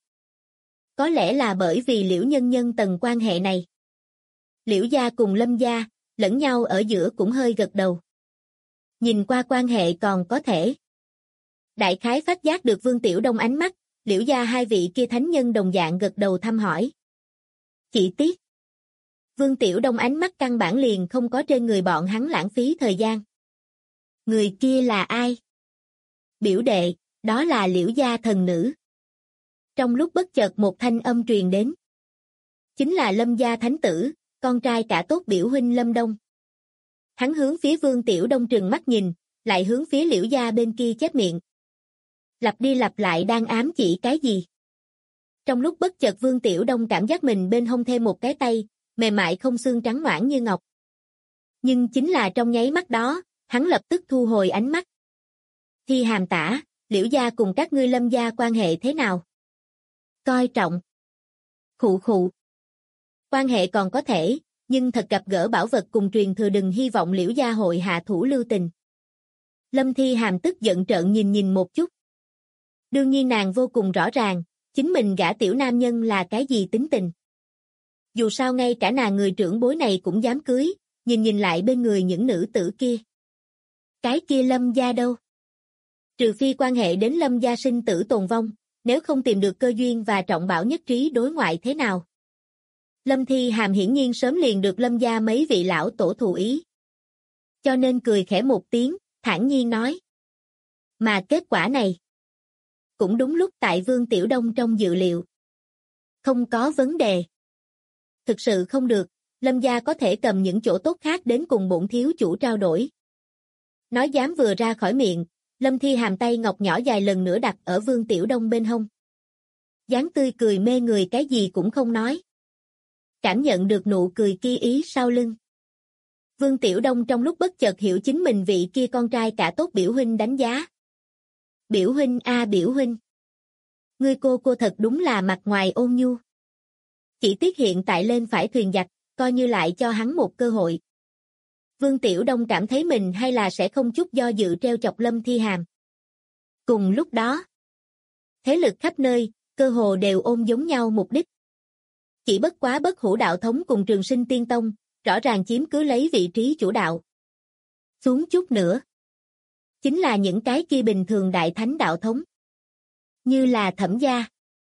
Có lẽ là bởi vì Liễu nhân nhân tầng quan hệ này. Liễu gia cùng Lâm gia, lẫn nhau ở giữa cũng hơi gật đầu. Nhìn qua quan hệ còn có thể. Đại khái phát giác được Vương Tiểu Đông ánh mắt, Liễu gia hai vị kia thánh nhân đồng dạng gật đầu thăm hỏi. Chỉ tiếc. Vương Tiểu Đông ánh mắt căn bản liền không có trên người bọn hắn lãng phí thời gian. Người kia là ai? Biểu đệ, đó là Liễu gia thần nữ. Trong lúc bất chợt một thanh âm truyền đến. Chính là Lâm gia thánh tử, con trai cả tốt biểu huynh Lâm Đông. Hắn hướng phía Vương Tiểu Đông trừng mắt nhìn, lại hướng phía Liễu gia bên kia chép miệng. Lặp đi lặp lại đang ám chỉ cái gì? Trong lúc bất chợt Vương Tiểu Đông cảm giác mình bên hông thêm một cái tay, mềm mại không xương trắng ngoãn như ngọc. Nhưng chính là trong nháy mắt đó, hắn lập tức thu hồi ánh mắt. Thi Hàm tả, Liễu gia cùng các ngươi Lâm gia quan hệ thế nào? Coi trọng. Khụ khụ. Quan hệ còn có thể, nhưng thật gặp gỡ bảo vật cùng truyền thừa đừng hy vọng Liễu gia hội hạ thủ lưu tình. Lâm Thi Hàm tức giận trợn nhìn một chút. Đương nhiên nàng vô cùng rõ ràng, chính mình gả tiểu nam nhân là cái gì tính tình. Dù sao ngay cả nàng người trưởng bối này cũng dám cưới, nhìn lại bên người những nữ tử kia. Cái kia Lâm gia đâu? Trừ phi quan hệ đến Lâm gia sinh tử tồn vong, nếu không tìm được cơ duyên và trọng bảo nhất trí đối ngoại thế nào. Lâm Thi Hàm hiển nhiên sớm liền được Lâm gia mấy vị lão tổ thụ ý. Cho nên cười khẽ một tiếng, thản nhiên nói. Mà kết quả này, cũng đúng lúc tại Vương Tiểu Đông trong dự liệu. Không có vấn đề. Thực sự không được, Lâm gia có thể cầm những chỗ tốt khác đến cùng bổn thiếu chủ trao đổi. Nói dám vừa ra khỏi miệng, Lâm Thi Hàm tay ngọc nhỏ dài lần nữa đặt ở Vương Tiểu Đông bên hông. Dáng tươi cười mê người cái gì cũng không nói. Cảm nhận được nụ cười kia ý sau lưng. Vương Tiểu Đông trong lúc bất chợt hiểu chính mình vị kia con trai cả tốt biểu huynh đánh giá. Biểu huynh a biểu huynh. Ngươi cô thật đúng là mặt ngoài ôn nhu. Chỉ tiếc hiện tại lên phải thuyền giặc, coi như lại cho hắn một cơ hội. Vương Tiểu Đông cảm thấy mình hay là sẽ không chút do dự treo chọc Lâm Thi Hàm. Cùng lúc đó, thế lực khắp nơi, cơ hồ đều ôm giống nhau mục đích. Chỉ bất quá Bất Hủ đạo thống cùng Trường Sinh Tiên Tông, rõ ràng chiếm cứ lấy vị trí chủ đạo. Xuống chút nữa, chính là những cái kia bình thường đại thánh đạo thống. Như là Thẩm gia,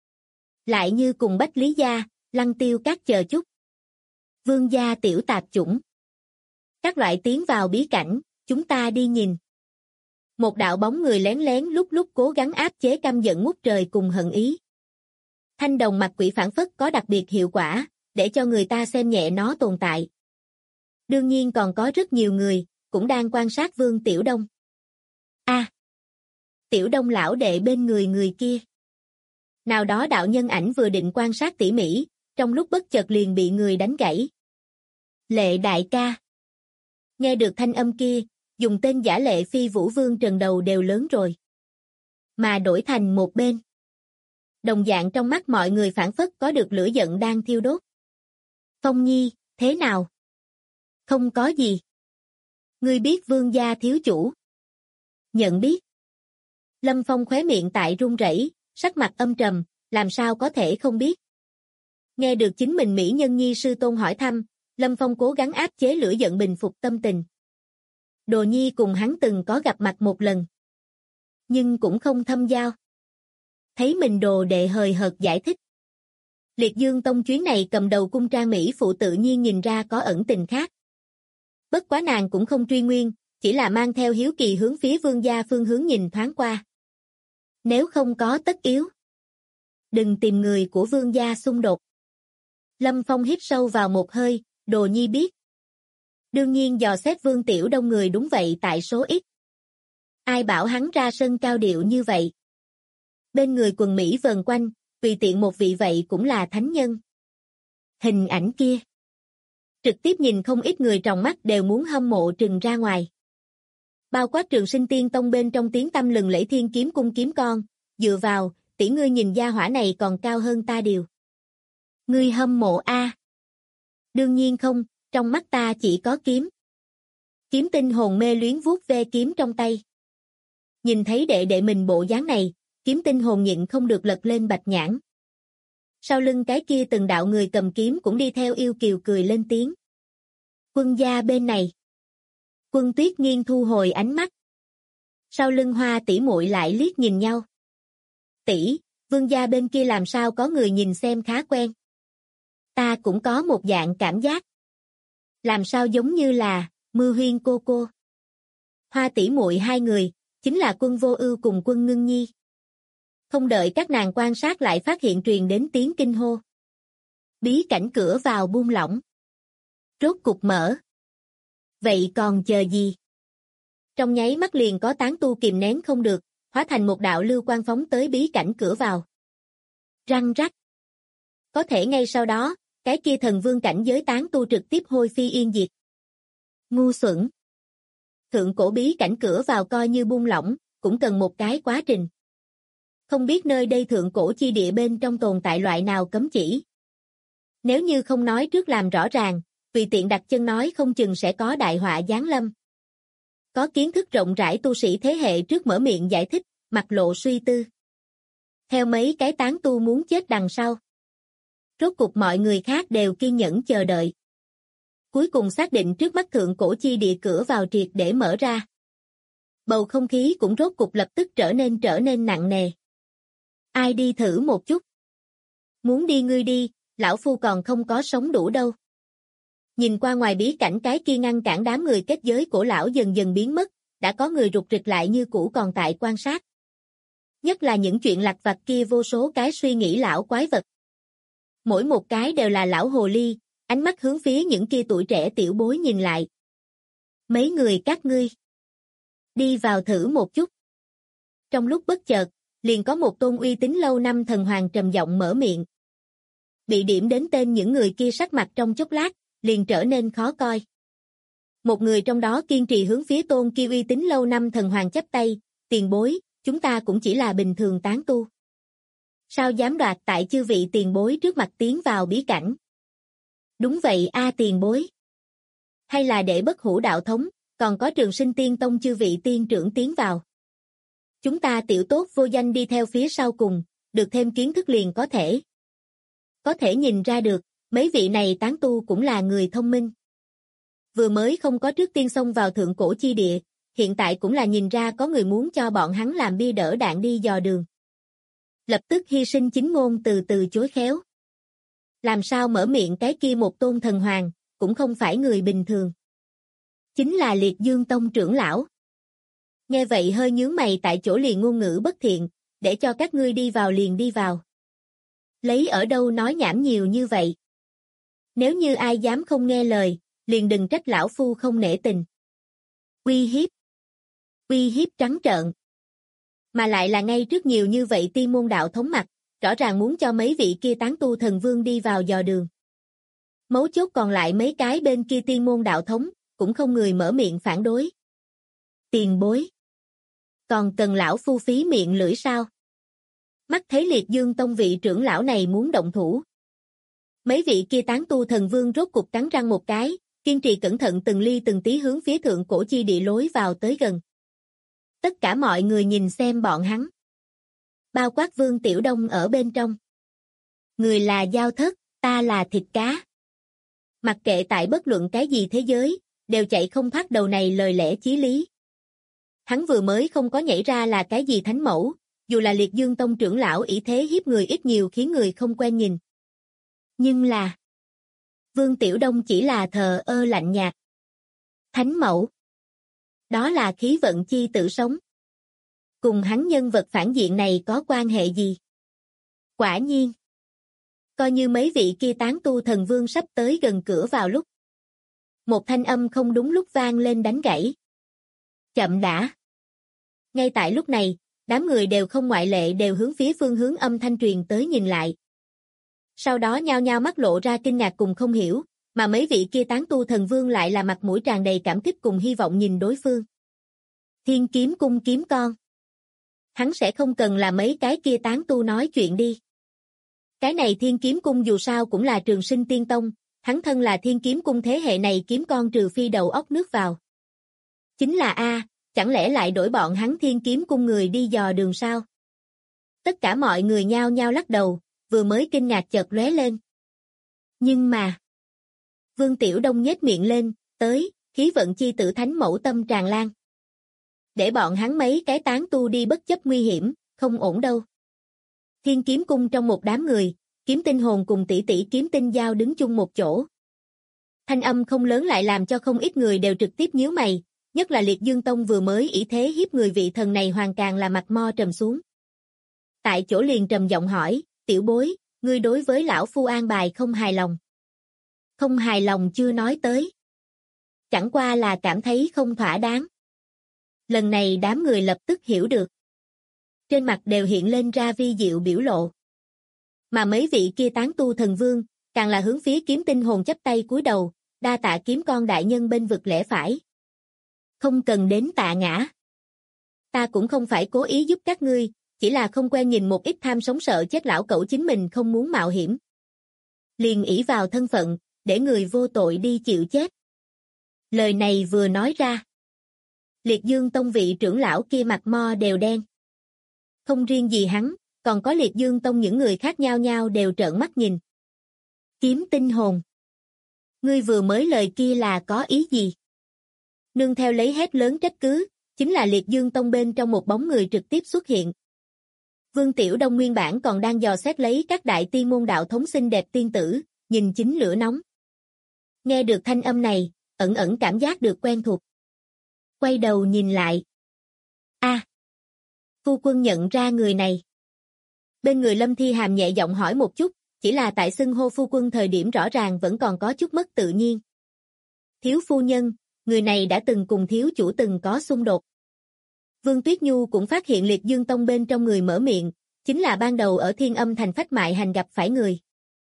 lại như cùng Bách Lý gia, Lăng Tiêu các chờ chút. Vương gia tiểu tạp chủng. Các loại tiến vào bí cảnh, chúng ta đi nhìn. Một đạo bóng người lén lén lúc cố gắng áp chế căm giận ngút trời cùng hận ý. Thanh đồng mặt quỷ phản phất có đặc biệt hiệu quả, để cho người ta xem nhẹ nó tồn tại. Đương nhiên còn có rất nhiều người, cũng đang quan sát Vương Tiểu Đông. Tiểu Đông lão đệ bên người kia. Nào đó đạo nhân ảnh vừa định quan sát tỉ mỉ, trong lúc bất chợt liền bị người đánh gãy. Lệ đại ca. Nghe được thanh âm kia, dùng tên giả Lệ Phi Vũ Vương Trần đầu đều lớn rồi. Mà đổi thành một bên. Đồng dạng trong mắt mọi người phản phất có được lửa giận đang thiêu đốt. Phong Nhi, thế nào? Không có gì. Ngươi biết Vương gia thiếu chủ? Nhận biết. Lâm Phong khóe miệng tại run rẩy, sắc mặt âm trầm, làm sao có thể không biết. Nghe được chính mình mỹ nhân nhi sư tôn hỏi thăm, Lâm Phong cố gắng áp chế lửa giận bình phục tâm tình. Đồ nhi cùng hắn từng có gặp mặt một lần. Nhưng cũng không thâm giao. Thấy mình đồ đệ hời hợt giải thích. Liệt Dương Tông chuyến này cầm đầu Cung Trang Mỹ phụ tự nhiên nhìn ra có ẩn tình khác. Bất quá nàng cũng không truy nguyên, chỉ là mang theo hiếu kỳ hướng phía Vương gia phương hướng nhìn thoáng qua. Nếu không có tất yếu, đừng tìm người của Vương gia xung đột. Lâm Phong hít sâu vào một hơi, Đồ Nhi biết. Đương nhiên dò xét Vương Tiểu Đông người đúng vậy tại số ít. Ai bảo hắn ra sân cao điệu như vậy. Bên người quần Mỹ vần quanh, tùy tiện một vị vậy cũng là thánh nhân. Hình ảnh kia. Trực tiếp nhìn không ít người trong mắt đều muốn hâm mộ trừng ra ngoài. Bao quát Trường Sinh Tiên Tông bên trong tiếng tăm lừng lẫy Thiên Kiếm Cung kiếm con, dựa vào, tỷ ngươi nhìn gia hỏa này còn cao hơn ta điều. Ngươi hâm mộ a? Đương nhiên không, trong mắt ta chỉ có kiếm. Kiếm Tinh hồn mê luyến vuốt ve kiếm trong tay. Nhìn thấy đệ đệ mình bộ dáng này, Kiếm Tinh hồn nhịn không được lật lên bạch nhãn. Sau lưng cái kia từng đạo người cầm kiếm cũng đi theo yêu kiều cười lên tiếng. Quân gia bên này. Quân Tuyết Nghiên thu hồi ánh mắt. Sau lưng Hoa tỷ muội lại liếc nhìn nhau. Tỷ, Vương gia bên kia làm sao có người nhìn xem khá quen. Ta cũng có một dạng cảm giác. Làm sao giống như là Mưa Huyên cô cô. Hoa tỷ muội hai người, chính là Quân Vô Ưu cùng Quân Ngưng Nhi. Không đợi các nàng quan sát lại phát hiện truyền đến tiếng kinh hô. Bí cảnh cửa vào buông lỏng. Rốt cục mở. Vậy còn chờ gì? Trong nháy mắt liền có tán tu kìm nén không được, hóa thành một đạo lưu quang phóng tới bí cảnh cửa vào. Răng rắc. Có thể ngay sau đó, cái kia thần vương cảnh giới tán tu trực tiếp hôi phi yên diệt. Ngu xuẩn. Thượng cổ bí cảnh cửa vào coi như buông lỏng, cũng cần một cái quá trình. Không biết nơi đây thượng cổ chi địa bên trong tồn tại loại nào cấm chỉ. Nếu như không nói trước làm rõ ràng, tùy tiện đặt chân nói không chừng sẽ có đại họa giáng lâm. Có kiến thức rộng rãi tu sĩ thế hệ trước mở miệng giải thích, mặt lộ suy tư. Theo mấy cái tán tu muốn chết đằng sau. Rốt cục mọi người khác đều kiên nhẫn chờ đợi. Cuối cùng xác định trước mắt thượng cổ chi địa cửa vào triệt để mở ra. Bầu không khí cũng rốt cục lập tức trở nên nặng nề. Ai đi thử một chút? Muốn đi ngươi đi, lão phu còn không có sống đủ đâu. Nhìn qua ngoài bí cảnh cái kia ngăn cản đám người kết giới cổ lão dần dần biến mất, đã có người rụt rịch lại như cũ còn tại quan sát. Nhất là những chuyện lặt vặt kia vô số cái suy nghĩ lão quái vật. Mỗi một cái đều là lão hồ ly, ánh mắt hướng phía những kia tuổi trẻ tiểu bối nhìn lại. Mấy người các ngươi. Đi vào thử một chút. Trong lúc bất chợt, liền có một tôn uy tín lâu năm thần hoàng trầm giọng mở miệng. Bị điểm đến tên những người kia sắc mặt trong chốc lát, liền trở nên khó coi. Một người trong đó kiên trì hướng phía tôn kia uy tín lâu năm thần hoàng chắp tay, tiền bối, chúng ta cũng chỉ là bình thường tán tu. Sao dám đoạt tại chư vị tiền bối trước mặt tiến vào bí cảnh? Đúng vậy a tiền bối. Hay là để bất hủ đạo thống, còn có Trường Sinh Tiên Tông chư vị tiên trưởng tiến vào. Chúng ta tiểu tốt vô danh đi theo phía sau cùng, được thêm kiến thức liền có thể. Có thể nhìn ra được, mấy vị này tán tu cũng là người thông minh. Vừa mới không có trước tiên xông vào thượng cổ chi địa, hiện tại cũng là nhìn ra có người muốn cho bọn hắn làm bia đỡ đạn đi dò đường. Lập tức hy sinh chính ngôn từ từ chối khéo. Làm sao mở miệng cái kia một tôn thần hoàng, cũng không phải người bình thường. Chính là Liệt Dương Tông trưởng lão. Nghe vậy hơi nhướng mày tại chỗ liền ngôn ngữ bất thiện, để cho các ngươi đi vào liền đi vào. Lấy ở đâu nói nhảm nhiều như vậy. Nếu như ai dám không nghe lời, liền đừng trách lão phu không nể tình. Uy hiếp trắng trợn. Mà lại là ngay trước nhiều như vậy tiên môn đạo thống mặt, rõ ràng muốn cho mấy vị kia tán tu thần vương đi vào dò đường. Mấu chốt còn lại mấy cái bên kia tiên môn đạo thống, cũng không người mở miệng phản đối. Tiền bối. Còn cần lão phu phí miệng lưỡi sao? Mắt thấy Liệt Dương Tông vị trưởng lão này muốn động thủ. Mấy vị kia tán tu thần vương rốt cục cắn răng một cái, kiên trì cẩn thận từng ly từng tí hướng phía thượng cổ chi địa lối vào tới gần. Tất cả mọi người nhìn xem bọn hắn. Bao quát Vương Tiểu Đông ở bên trong. Người là dao thất, ta là thịt cá. Mặc kệ tại bất luận cái gì thế giới, đều chạy không thoát đầu này lời lẽ chí lý. Hắn vừa mới không có nhảy ra là cái gì thánh mẫu, dù là Liệt Dương Tông trưởng lão ỷ thế hiếp người ít nhiều khiến người không quen nhìn. Nhưng là Vương Tiểu Đông chỉ là thờ ơ lạnh nhạt. Thánh mẫu. Đó là khí vận chi tử sống. Cùng hắn nhân vật phản diện này có quan hệ gì? Quả nhiên. Coi như mấy vị kia tán tu thần vương sắp tới gần cửa vào lúc. Một thanh âm không đúng lúc vang lên đánh gãy. Chậm đã. Ngay tại lúc này, đám người đều không ngoại lệ đều hướng phía phương hướng âm thanh truyền tới nhìn lại. Sau đó nhao nhao mắt lộ ra kinh ngạc cùng không hiểu, mà mấy vị kia tán tu thần vương lại là mặt mũi tràn đầy cảm kích cùng hy vọng nhìn đối phương. Thiên kiếm cung kiếm con. Hắn sẽ không cần là mấy cái kia tán tu nói chuyện đi. Cái này thiên kiếm cung dù sao cũng là trường sinh tiên tông, hắn thân là thiên kiếm cung thế hệ này kiếm con trừ phi đầu óc nước vào. Chính là chẳng lẽ lại đổi bọn hắn thiên kiếm cung người đi dò đường sao? Tất cả mọi người nhao nhao lắc đầu, vừa mới kinh ngạc chợt lóe lên. Nhưng mà, Vương Tiểu Đông nhếch miệng lên, tới, khí vận chi tử thánh mẫu tâm tràn lan. Để bọn hắn mấy cái tán tu đi bất chấp nguy hiểm, không ổn đâu. Thiên kiếm cung trong một đám người, kiếm tinh hồn cùng tỷ tỷ kiếm tinh giao đứng chung một chỗ. Thanh âm không lớn lại làm cho không ít người đều trực tiếp nhíu mày, nhất là Liệt Dương Tông vừa mới ỷ thế hiếp người vị thần này hoàn càng là mặt mo trầm xuống. Tại chỗ liền trầm giọng hỏi, tiểu bối, ngươi đối với lão phu an bài không hài lòng. Không hài lòng chưa nói tới. Chẳng qua là cảm thấy không thỏa đáng. Lần này đám người lập tức hiểu được. Trên mặt đều hiện lên ra vi diệu biểu lộ. Mà mấy vị kia tán tu thần vương, càng là hướng phía kiếm tinh hồn chắp tay cúi đầu, đa tạ kiếm con đại nhân bên vực lẽ phải. Không cần đến tạ ngã. Ta cũng không phải cố ý giúp các ngươi, chỉ là không quen nhìn một ít tham sống sợ chết lão cẩu chính mình không muốn mạo hiểm. Liền ỷ vào thân phận, để người vô tội đi chịu chết. Lời này vừa nói ra. Liệt Dương Tông vị trưởng lão kia mặt mo đều đen. Không riêng gì hắn, còn có Liệt Dương Tông những người khác nhao nhao đều trợn mắt nhìn. Kiếm tinh hồn. Ngươi vừa mới lời kia là có ý gì? Nương theo lấy hét lớn trách cứ, chính là Liệt Dương Tông bên trong một bóng người trực tiếp xuất hiện. Vương Tiểu Đông nguyên bản còn đang dò xét lấy các đại tiên môn đạo thống xinh đẹp tiên tử, nhìn chính lửa nóng. Nghe được thanh âm này, ẩn ẩn cảm giác được quen thuộc. Quay đầu nhìn lại. Phu quân nhận ra người này. Bên người Lâm Thi Hàm nhẹ giọng hỏi một chút, chỉ là tại xưng hô phu quân thời điểm rõ ràng vẫn còn có chút mất tự nhiên. Thiếu phu nhân, người này đã từng cùng thiếu chủ từng có xung đột. Vương Tuyết Nhu cũng phát hiện Liệt Dương Tông bên trong người mở miệng, chính là ban đầu ở Thiên Âm Thành Phách Mại Hành gặp phải người.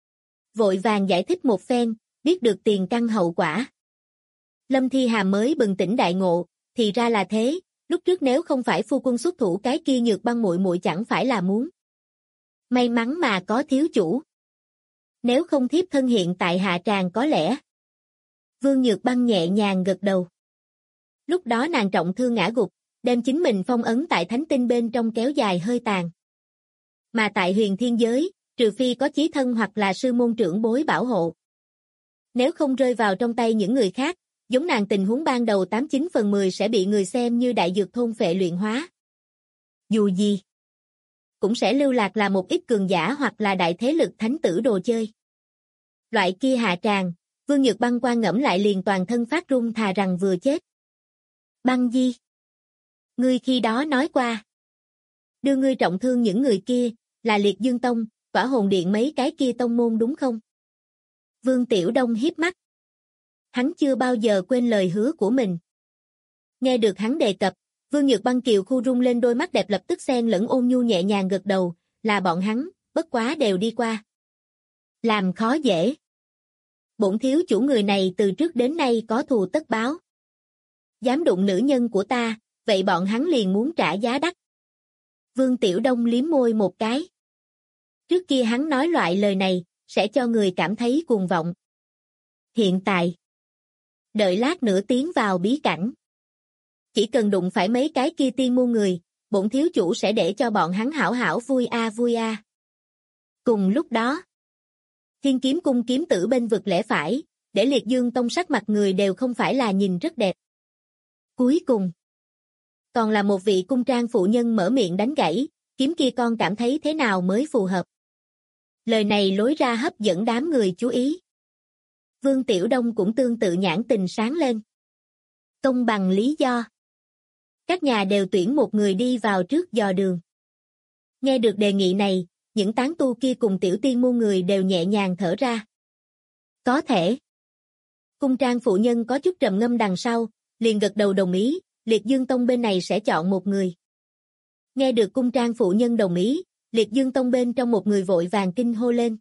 Vội vàng giải thích một phen, biết được tiền căn hậu quả. Lâm Thi Hàm mới bừng tỉnh đại ngộ, thì ra là thế, lúc trước nếu không phải phu quân xuất thủ cái kia Nhược Băng muội muội chẳng phải là muốn. May mắn mà có thiếu chủ. Nếu không thiếp thân hiện tại hạ tràng có lẽ. Vương Nhược Băng nhẹ nhàng gật đầu. Lúc đó nàng trọng thương ngã gục, đem chính mình phong ấn tại thánh tinh bên trong kéo dài hơi tàn. Mà tại huyền thiên giới, trừ phi có chí thân hoặc là sư môn trưởng bối bảo hộ. Nếu không rơi vào trong tay những người khác, giống nàng tình huống ban đầu 89 phần 10 sẽ bị người xem như đại dược thôn phệ luyện hóa. Dù gì, cũng sẽ lưu lạc là một ít cường giả hoặc là đại thế lực thánh tử đồ chơi. Loại kia hạ tràng, Vương Nhược Băng quan ngẫm lại liền toàn thân phát run thà rằng vừa chết. Băng Di, ngươi khi đó nói qua. Đưa ngươi trọng thương những người kia, là Liệt Dương Tông, Tỏa Hồn Điện mấy cái kia tông môn đúng không? Vương Tiểu Đông hiếp mắt. Hắn chưa bao giờ quên lời hứa của mình. Nghe được hắn đề cập, Vương Nhược Băng kiều khu rung lên đôi mắt đẹp lập tức xen lẫn ôn nhu nhẹ nhàng gật đầu, là bọn hắn, bất quá đều đi qua. Làm khó dễ. Bổn thiếu chủ người này từ trước đến nay có thù tất báo. Dám đụng nữ nhân của ta, vậy bọn hắn liền muốn trả giá đắt. Vương Tiểu Đông liếm môi một cái. Trước kia hắn nói loại lời này, sẽ cho người cảm thấy cuồng vọng. Hiện tại, đợi lát nữa tiến vào bí cảnh. Chỉ cần đụng phải mấy cái kia tiên môn người, bổn thiếu chủ sẽ để cho bọn hắn hảo hảo vui a vui a. Cùng lúc đó, Thiên Kiếm Cung kiếm tử bên vực lẽ phải, để Liệt Dương Tông sắc mặt người đều không phải là nhìn rất đẹp. Cuối cùng, còn là một vị cung trang phụ nhân mở miệng đánh gãy, kiếm kia con cảm thấy thế nào mới phù hợp. Lời này lối ra hấp dẫn đám người chú ý. Vương Tiểu Đông cũng tương tự nhãn tình sáng lên. Công bằng lý do. Các nhà đều tuyển một người đi vào trước dò đường. Nghe được đề nghị này, những tán tu kia cùng tiểu tiên môn người đều nhẹ nhàng thở ra. Có thể. Cung trang phụ nhân có chút trầm ngâm đằng sau, liền gật đầu đồng ý, Liệt Dương Tông bên này sẽ chọn một người. Nghe được cung trang phụ nhân đồng ý, Liệt Dương Tông bên trong một người vội vàng kinh hô lên.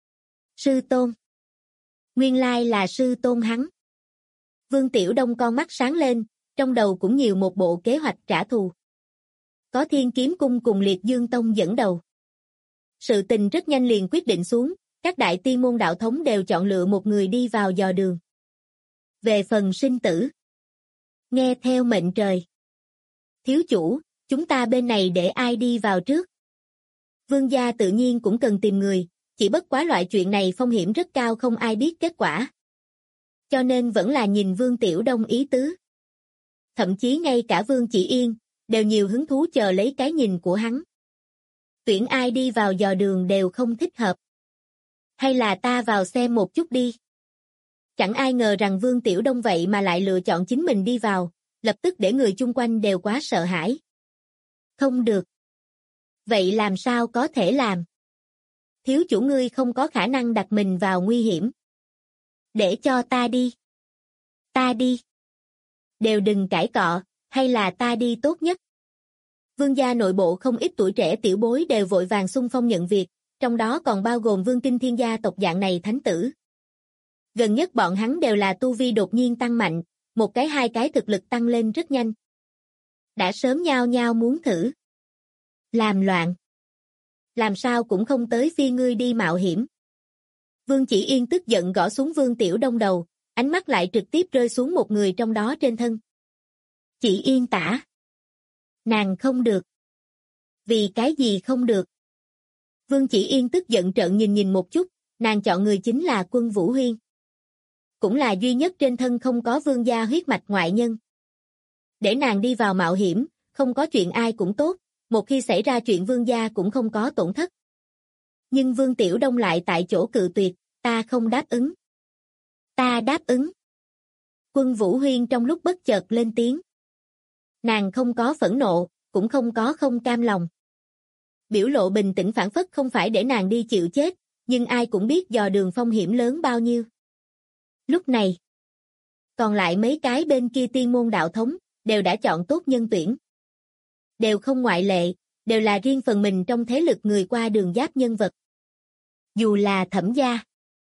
Sư tôn. Nguyên lai là sư tôn hắn. Vương Tiểu Đông con mắt sáng lên, trong đầu cũng nhiều một bộ kế hoạch trả thù. Có Thiên Kiếm Cung cùng Liệt Dương Tông dẫn đầu. Sự tình rất nhanh liền quyết định xuống, các đại tiên môn đạo thống đều chọn lựa một người đi vào dò đường. Về phần sinh tử, nghe theo mệnh trời. Thiếu chủ, chúng ta bên này để ai đi vào trước? Vương gia tự nhiên cũng cần tìm người, chỉ bất quá loại chuyện này phong hiểm rất cao không ai biết kết quả. Cho nên vẫn là nhìn Vương Tiểu Đông ý tứ. Thậm chí ngay cả Vương Chỉ Yên, đều nhiều hứng thú chờ lấy cái nhìn của hắn. Tuyển ai đi vào dò đường đều không thích hợp. Hay là ta vào xem một chút đi. Chẳng ai ngờ rằng Vương Tiểu Đông vậy mà lại lựa chọn chính mình đi vào, lập tức để người chung quanh đều quá sợ hãi. Không được. Vậy làm sao có thể làm? Thiếu chủ ngươi không có khả năng đặt mình vào nguy hiểm. Để cho ta đi. Ta đi. Đều đừng cãi cọ, hay là ta đi tốt nhất. Vương gia nội bộ không ít tuổi trẻ tiểu bối đều vội vàng xung phong nhận việc, trong đó còn bao gồm Vương Kinh Thiên gia tộc dạng này thánh tử. Gần nhất bọn hắn đều là tu vi đột nhiên tăng mạnh, một cái hai cái thực lực tăng lên rất nhanh. Đã sớm nhao nhao muốn thử. Làm loạn. Làm sao cũng không tới phiên ngươi đi mạo hiểm. Vương Chỉ Yên tức giận gõ xuống Vương Tiểu Đông đầu, ánh mắt lại trực tiếp rơi xuống một người trong đó trên thân. Chỉ Yên tả. Nàng không được. Vì cái gì không được? Vương Chỉ Yên tức giận trợn nhìn một chút, nàng chọn người chính là Quân Vũ Huyên. Cũng là duy nhất trên thân không có vương gia huyết mạch ngoại nhân. Để nàng đi vào mạo hiểm, không có chuyện ai cũng tốt, một khi xảy ra chuyện vương gia cũng không có tổn thất. Nhưng Vương Tiểu Đông lại tại chỗ cự tuyệt, ta không đáp ứng. Ta đáp ứng. Quân Vũ Huyên trong lúc bất chợt lên tiếng. Nàng không có phẫn nộ, cũng không có không cam lòng. Biểu lộ bình tĩnh phản phất không phải để nàng đi chịu chết, nhưng ai cũng biết dò đường phong hiểm lớn bao nhiêu. Lúc này, còn lại mấy cái bên kia tiên môn đạo thống, đều đã chọn tốt nhân tuyển. Đều không ngoại lệ, đều là riêng phần mình trong thế lực người qua đường giáp nhân vật. Dù là Thẩm gia,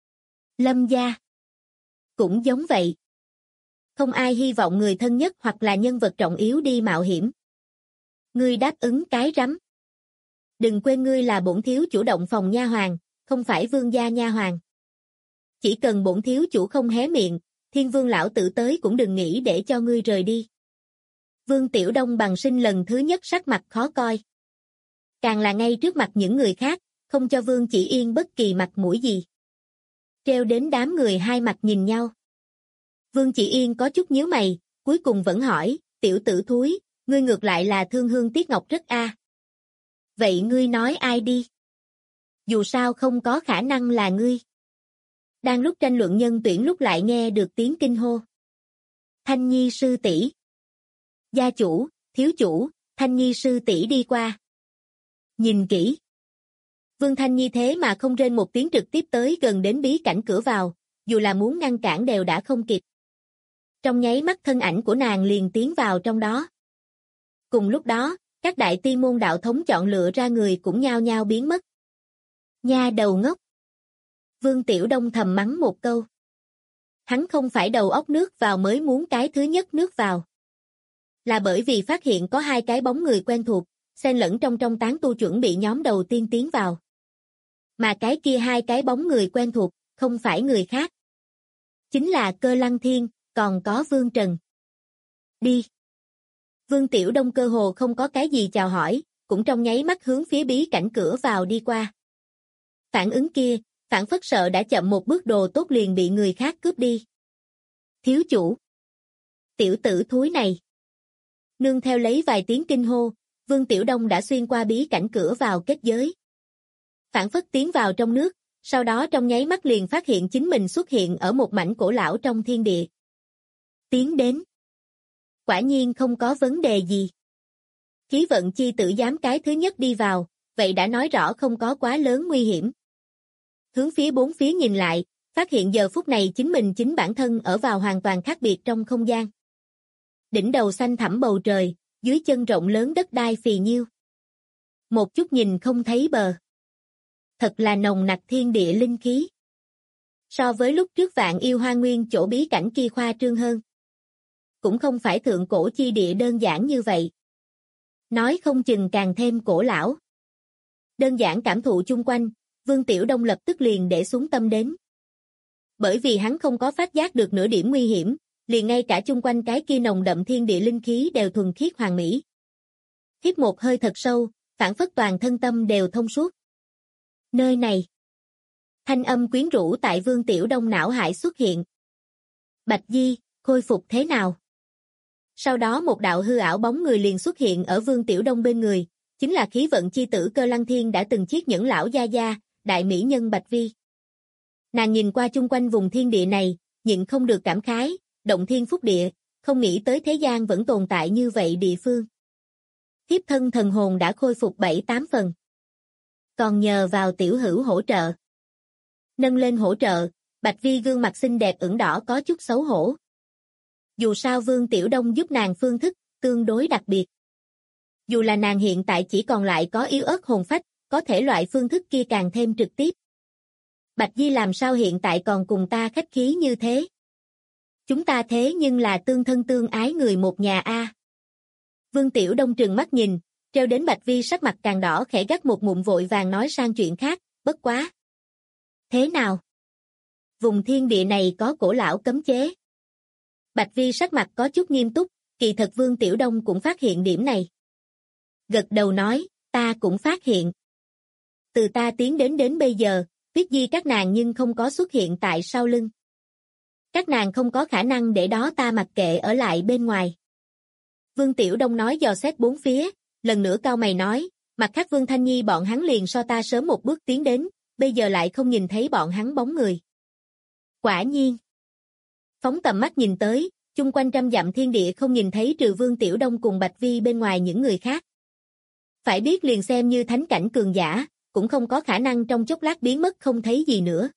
Lâm gia, cũng giống vậy. Không ai hy vọng người thân nhất hoặc là nhân vật trọng yếu đi mạo hiểm. Ngươi đáp ứng cái rắm. Đừng quên ngươi là bổn thiếu chủ động phòng nha hoàn, không phải vương gia nha hoàn. Chỉ cần bổn thiếu chủ không hé miệng, Thiên Vương lão tử tới cũng đừng nghĩ để cho ngươi rời đi. Vương Tiểu Đông bằng sinh lần thứ nhất sắc mặt khó coi. Càng là ngay trước mặt những người khác, không cho Vương Chỉ Yên bất kỳ mặt mũi gì. Treo đến đám người hai mặt nhìn nhau. Vương Chỉ Yên có chút nhíu mày, cuối cùng vẫn hỏi, tiểu tử thúi, ngươi ngược lại là thương hương tiếc ngọc rất a. Vậy ngươi nói ai đi? Dù sao không có khả năng là ngươi. Đang lúc tranh luận nhân tuyển lúc lại nghe được tiếng kinh hô. Thanh Nhi sư tỷ. Gia chủ, thiếu chủ, Thanh Nhi sư tỷ đi qua. Nhìn kỹ. Vương Thanh Nhi thế mà không rên một tiếng trực tiếp tới gần đến bí cảnh cửa vào, dù là muốn ngăn cản đều đã không kịp. Trong nháy mắt thân ảnh của nàng liền tiến vào trong đó. Cùng lúc đó, các đại tiên môn đạo thống chọn lựa ra người cũng nhao nhao biến mất. Nha đầu ngốc. Vương Tiểu Đông thầm mắng một câu. Hắn không phải đầu óc nước vào mới muốn cái thứ nhất nước vào. Là bởi vì phát hiện có hai cái bóng người quen thuộc, xen lẫn trong tán tu chuẩn bị nhóm đầu tiên tiến vào. Mà cái kia hai cái bóng người quen thuộc, không phải người khác. Chính là Cơ Lăng Thiên, còn có Vương Trần. Đi. Vương Tiểu Đông cơ hồ không có cái gì chào hỏi, cũng trong nháy mắt hướng phía bí cảnh cửa vào đi qua. Phản ứng kia, phản phất sợ đã chậm một bước đồ tốt liền bị người khác cướp đi. Thiếu chủ. Tiểu tử thúi này. Nương theo lấy vài tiếng kinh hô, Vương Tiểu Đông đã xuyên qua bí cảnh cửa vào kết giới. Phảng phất tiến vào trong nước, sau đó trong nháy mắt liền phát hiện chính mình xuất hiện ở một mảnh cổ lão trong thiên địa. Tiến đến. Quả nhiên không có vấn đề gì. Khí vận chi tử dám cái thứ nhất đi vào, vậy đã nói rõ không có quá lớn nguy hiểm. Hướng phía bốn phía nhìn lại, phát hiện giờ phút này chính bản thân ở vào hoàn toàn khác biệt trong không gian. Đỉnh đầu xanh thẳm bầu trời, dưới chân rộng lớn đất đai phì nhiêu. Một chút nhìn không thấy bờ. Thật là nồng nặc thiên địa linh khí. So với lúc trước Vạn Yêu Hoa Nguyên chỗ bí cảnh kia khoa trương hơn. Cũng không phải thượng cổ chi địa đơn giản như vậy. Nói không chừng càng thêm cổ lão. Đơn giản cảm thụ chung quanh, Vương Tiểu Đông lập tức liền để xuống tâm đến. Bởi vì hắn không có phát giác được nửa điểm nguy hiểm, liền ngay cả chung quanh cái kia nồng đậm thiên địa linh khí đều thuần khiết hoàn mỹ. Hít một hơi thật sâu, phảng phất toàn thân tâm đều thông suốt. Nơi này. Thanh âm quyến rũ tại Vương Tiểu Đông não hải xuất hiện. Bạch Di, khôi phục thế nào? Sau đó một đạo hư ảo bóng người liền xuất hiện ở Vương Tiểu Đông bên người, chính là khí vận chi tử Cơ Lăng Thiên đã từng chiết nhẫn lão gia gia, đại mỹ nhân Bạch Vi. Nàng nhìn qua chung quanh vùng thiên địa này, nhịn không được cảm khái, động thiên phúc địa, không nghĩ tới thế gian vẫn tồn tại như vậy địa phương. Thiếp thân thần hồn đã khôi phục 7-8 phần. Còn nhờ vào tiểu hữu hỗ trợ. Nâng lên hỗ trợ, Bạch Vi gương mặt xinh đẹp ửng đỏ có chút xấu hổ. Dù sao Vương Tiểu Đông giúp nàng phương thức, tương đối đặc biệt. Dù là nàng hiện tại chỉ còn lại có yếu ớt hồn phách, có thể loại phương thức kia càng thêm trực tiếp. Bạch Di làm sao hiện tại còn cùng ta khách khí như thế? Chúng ta thế nhưng là tương thân tương ái người một nhà a. Vương Tiểu Đông trừng mắt nhìn, treo đến Bạch Vi sắc mặt càng đỏ khẽ gắt một ngụm vội vàng nói sang chuyện khác, bất quá. Thế nào? Vùng thiên địa này có cổ lão cấm chế. Bạch Vi sắc mặt có chút nghiêm túc, kỳ thật Vương Tiểu Đông cũng phát hiện điểm này. Gật đầu nói, ta cũng phát hiện. Từ ta tiến đến bây giờ, Tuyết Di các nàng nhưng không có xuất hiện tại sau lưng. Các nàng không có khả năng để đó ta mặc kệ ở lại bên ngoài. Vương Tiểu Đông nói dò xét bốn phía, lần nữa cau mày nói, mặt khác Vương Thanh Nhi bọn hắn liền so ta sớm một bước tiến đến, bây giờ lại không nhìn thấy bọn hắn bóng người. Quả nhiên. Phóng tầm mắt nhìn tới, chung quanh trăm dặm thiên địa không nhìn thấy trừ Vương Tiểu Đông cùng Bạch Vi bên ngoài những người khác. Phải biết liền xem như thánh cảnh cường giả, cũng không có khả năng trong chốc lát biến mất không thấy gì nữa.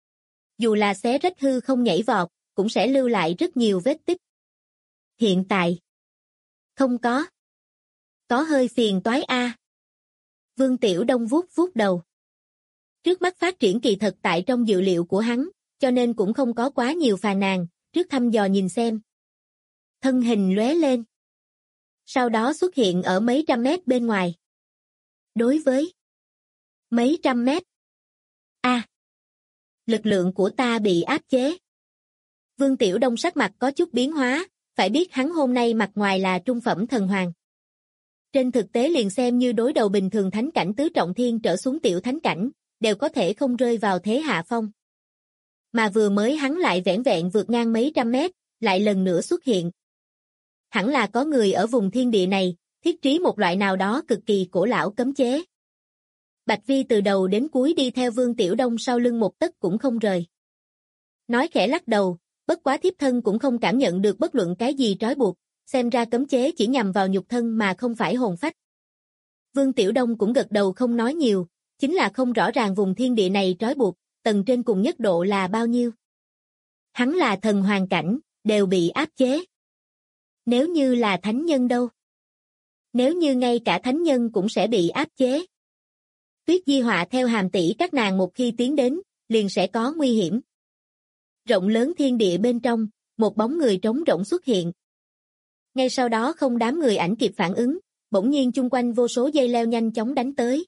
Dù là xé rách hư không nhảy vọt, cũng sẽ lưu lại rất nhiều vết tích. Hiện tại, không có. Có hơi phiền toái a. Vương Tiểu Đông vuốt vuốt đầu. Trước mắt phát triển kỳ thật tại trong dự liệu của hắn, cho nên cũng không có quá nhiều phàn nàn, trước thăm dò nhìn xem. Thân hình lóe lên. Sau đó xuất hiện ở mấy trăm mét bên ngoài. Đối với mấy trăm mét. Lực lượng của ta bị áp chế. Vương Tiểu Đông sắc mặt có chút biến hóa, phải biết hắn hôm nay mặt ngoài là trung phẩm thần hoàng. Trên thực tế liền xem như đối đầu bình thường thánh cảnh tứ trọng thiên trở xuống tiểu thánh cảnh, đều có thể không rơi vào thế hạ phong. Mà vừa mới hắn lại vẻn vẹn vượt ngang mấy trăm mét, lại lần nữa xuất hiện. Hẳn là có người ở vùng thiên địa này, thiết trí một loại nào đó cực kỳ cổ lão cấm chế. Bạch Vi từ đầu đến cuối đi theo Vương Tiểu Đông sau lưng một tấc cũng không rời. Nói khẽ lắc đầu, bất quá thiếp thân cũng không cảm nhận được bất luận cái gì trói buộc, xem ra cấm chế chỉ nhằm vào nhục thân mà không phải hồn phách. Vương Tiểu Đông cũng gật đầu không nói nhiều, chính là không rõ ràng vùng thiên địa này trói buộc, tầng trên cùng nhất độ là bao nhiêu. Hắn là thần hoàng cảnh, đều bị áp chế. Nếu như là thánh nhân đâu? Nếu như ngay cả thánh nhân cũng sẽ bị áp chế. Tuyết Di Họa theo Hàm tỷ các nàng một khi tiến đến, liền sẽ có nguy hiểm. Rộng lớn thiên địa bên trong, một bóng người trống rỗng xuất hiện. Ngay sau đó không đám người ảnh kịp phản ứng, bỗng nhiên chung quanh vô số dây leo nhanh chóng đánh tới.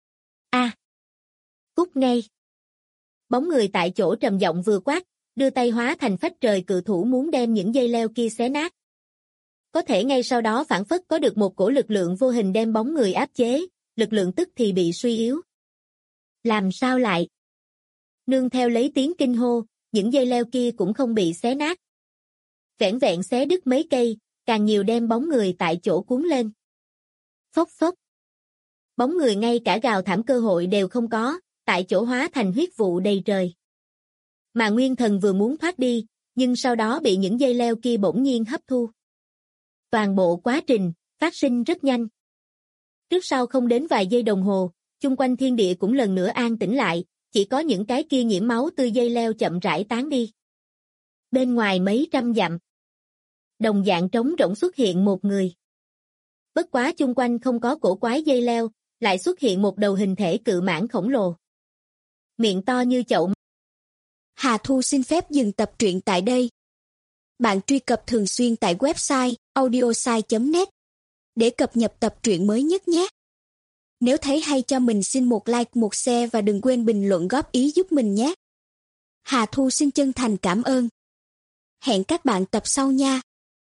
Cút ngay. Bóng người tại chỗ trầm giọng vừa quát, đưa tay hóa thành phách trời cự thủ muốn đem những dây leo kia xé nát. Có thể ngay sau đó phản phất có được một cổ lực lượng vô hình đem bóng người áp chế, lực lượng tức thì bị suy yếu. Làm sao lại? Nương theo lấy tiếng kinh hô, những dây leo kia cũng không bị xé nát. Vẻn vẹn xé đứt mấy cây, càng nhiều đem bóng người tại chỗ cuốn lên. Phốc phốc. Bóng người ngay cả gào thảm cơ hội đều không có, tại chỗ hóa thành huyết vụ đầy trời. Mà Nguyên Thần vừa muốn thoát đi, nhưng sau đó bị những dây leo kia bỗng nhiên hấp thu. Toàn bộ quá trình phát sinh rất nhanh. Trước sau không đến vài giây đồng hồ, chung quanh thiên địa cũng lần nữa an tĩnh lại, chỉ có những cái kia nhiễm máu tươi dây leo chậm rãi tán đi. Bên ngoài mấy trăm dặm, đồng dạng trống rỗng xuất hiện một người. Bất quá chung quanh không có cổ quái dây leo, lại xuất hiện một đầu hình thể cự mãng khổng lồ. Miệng to như chậu. Hà Thu xin phép dừng tập truyện tại đây. Bạn truy cập thường xuyên tại website audiosai.net để cập nhật tập truyện mới nhất nhé. Nếu thấy hay cho mình xin một like, một share và đừng quên bình luận góp ý giúp mình nhé. Hà Thu xin chân thành cảm ơn. Hẹn các bạn tập sau nha.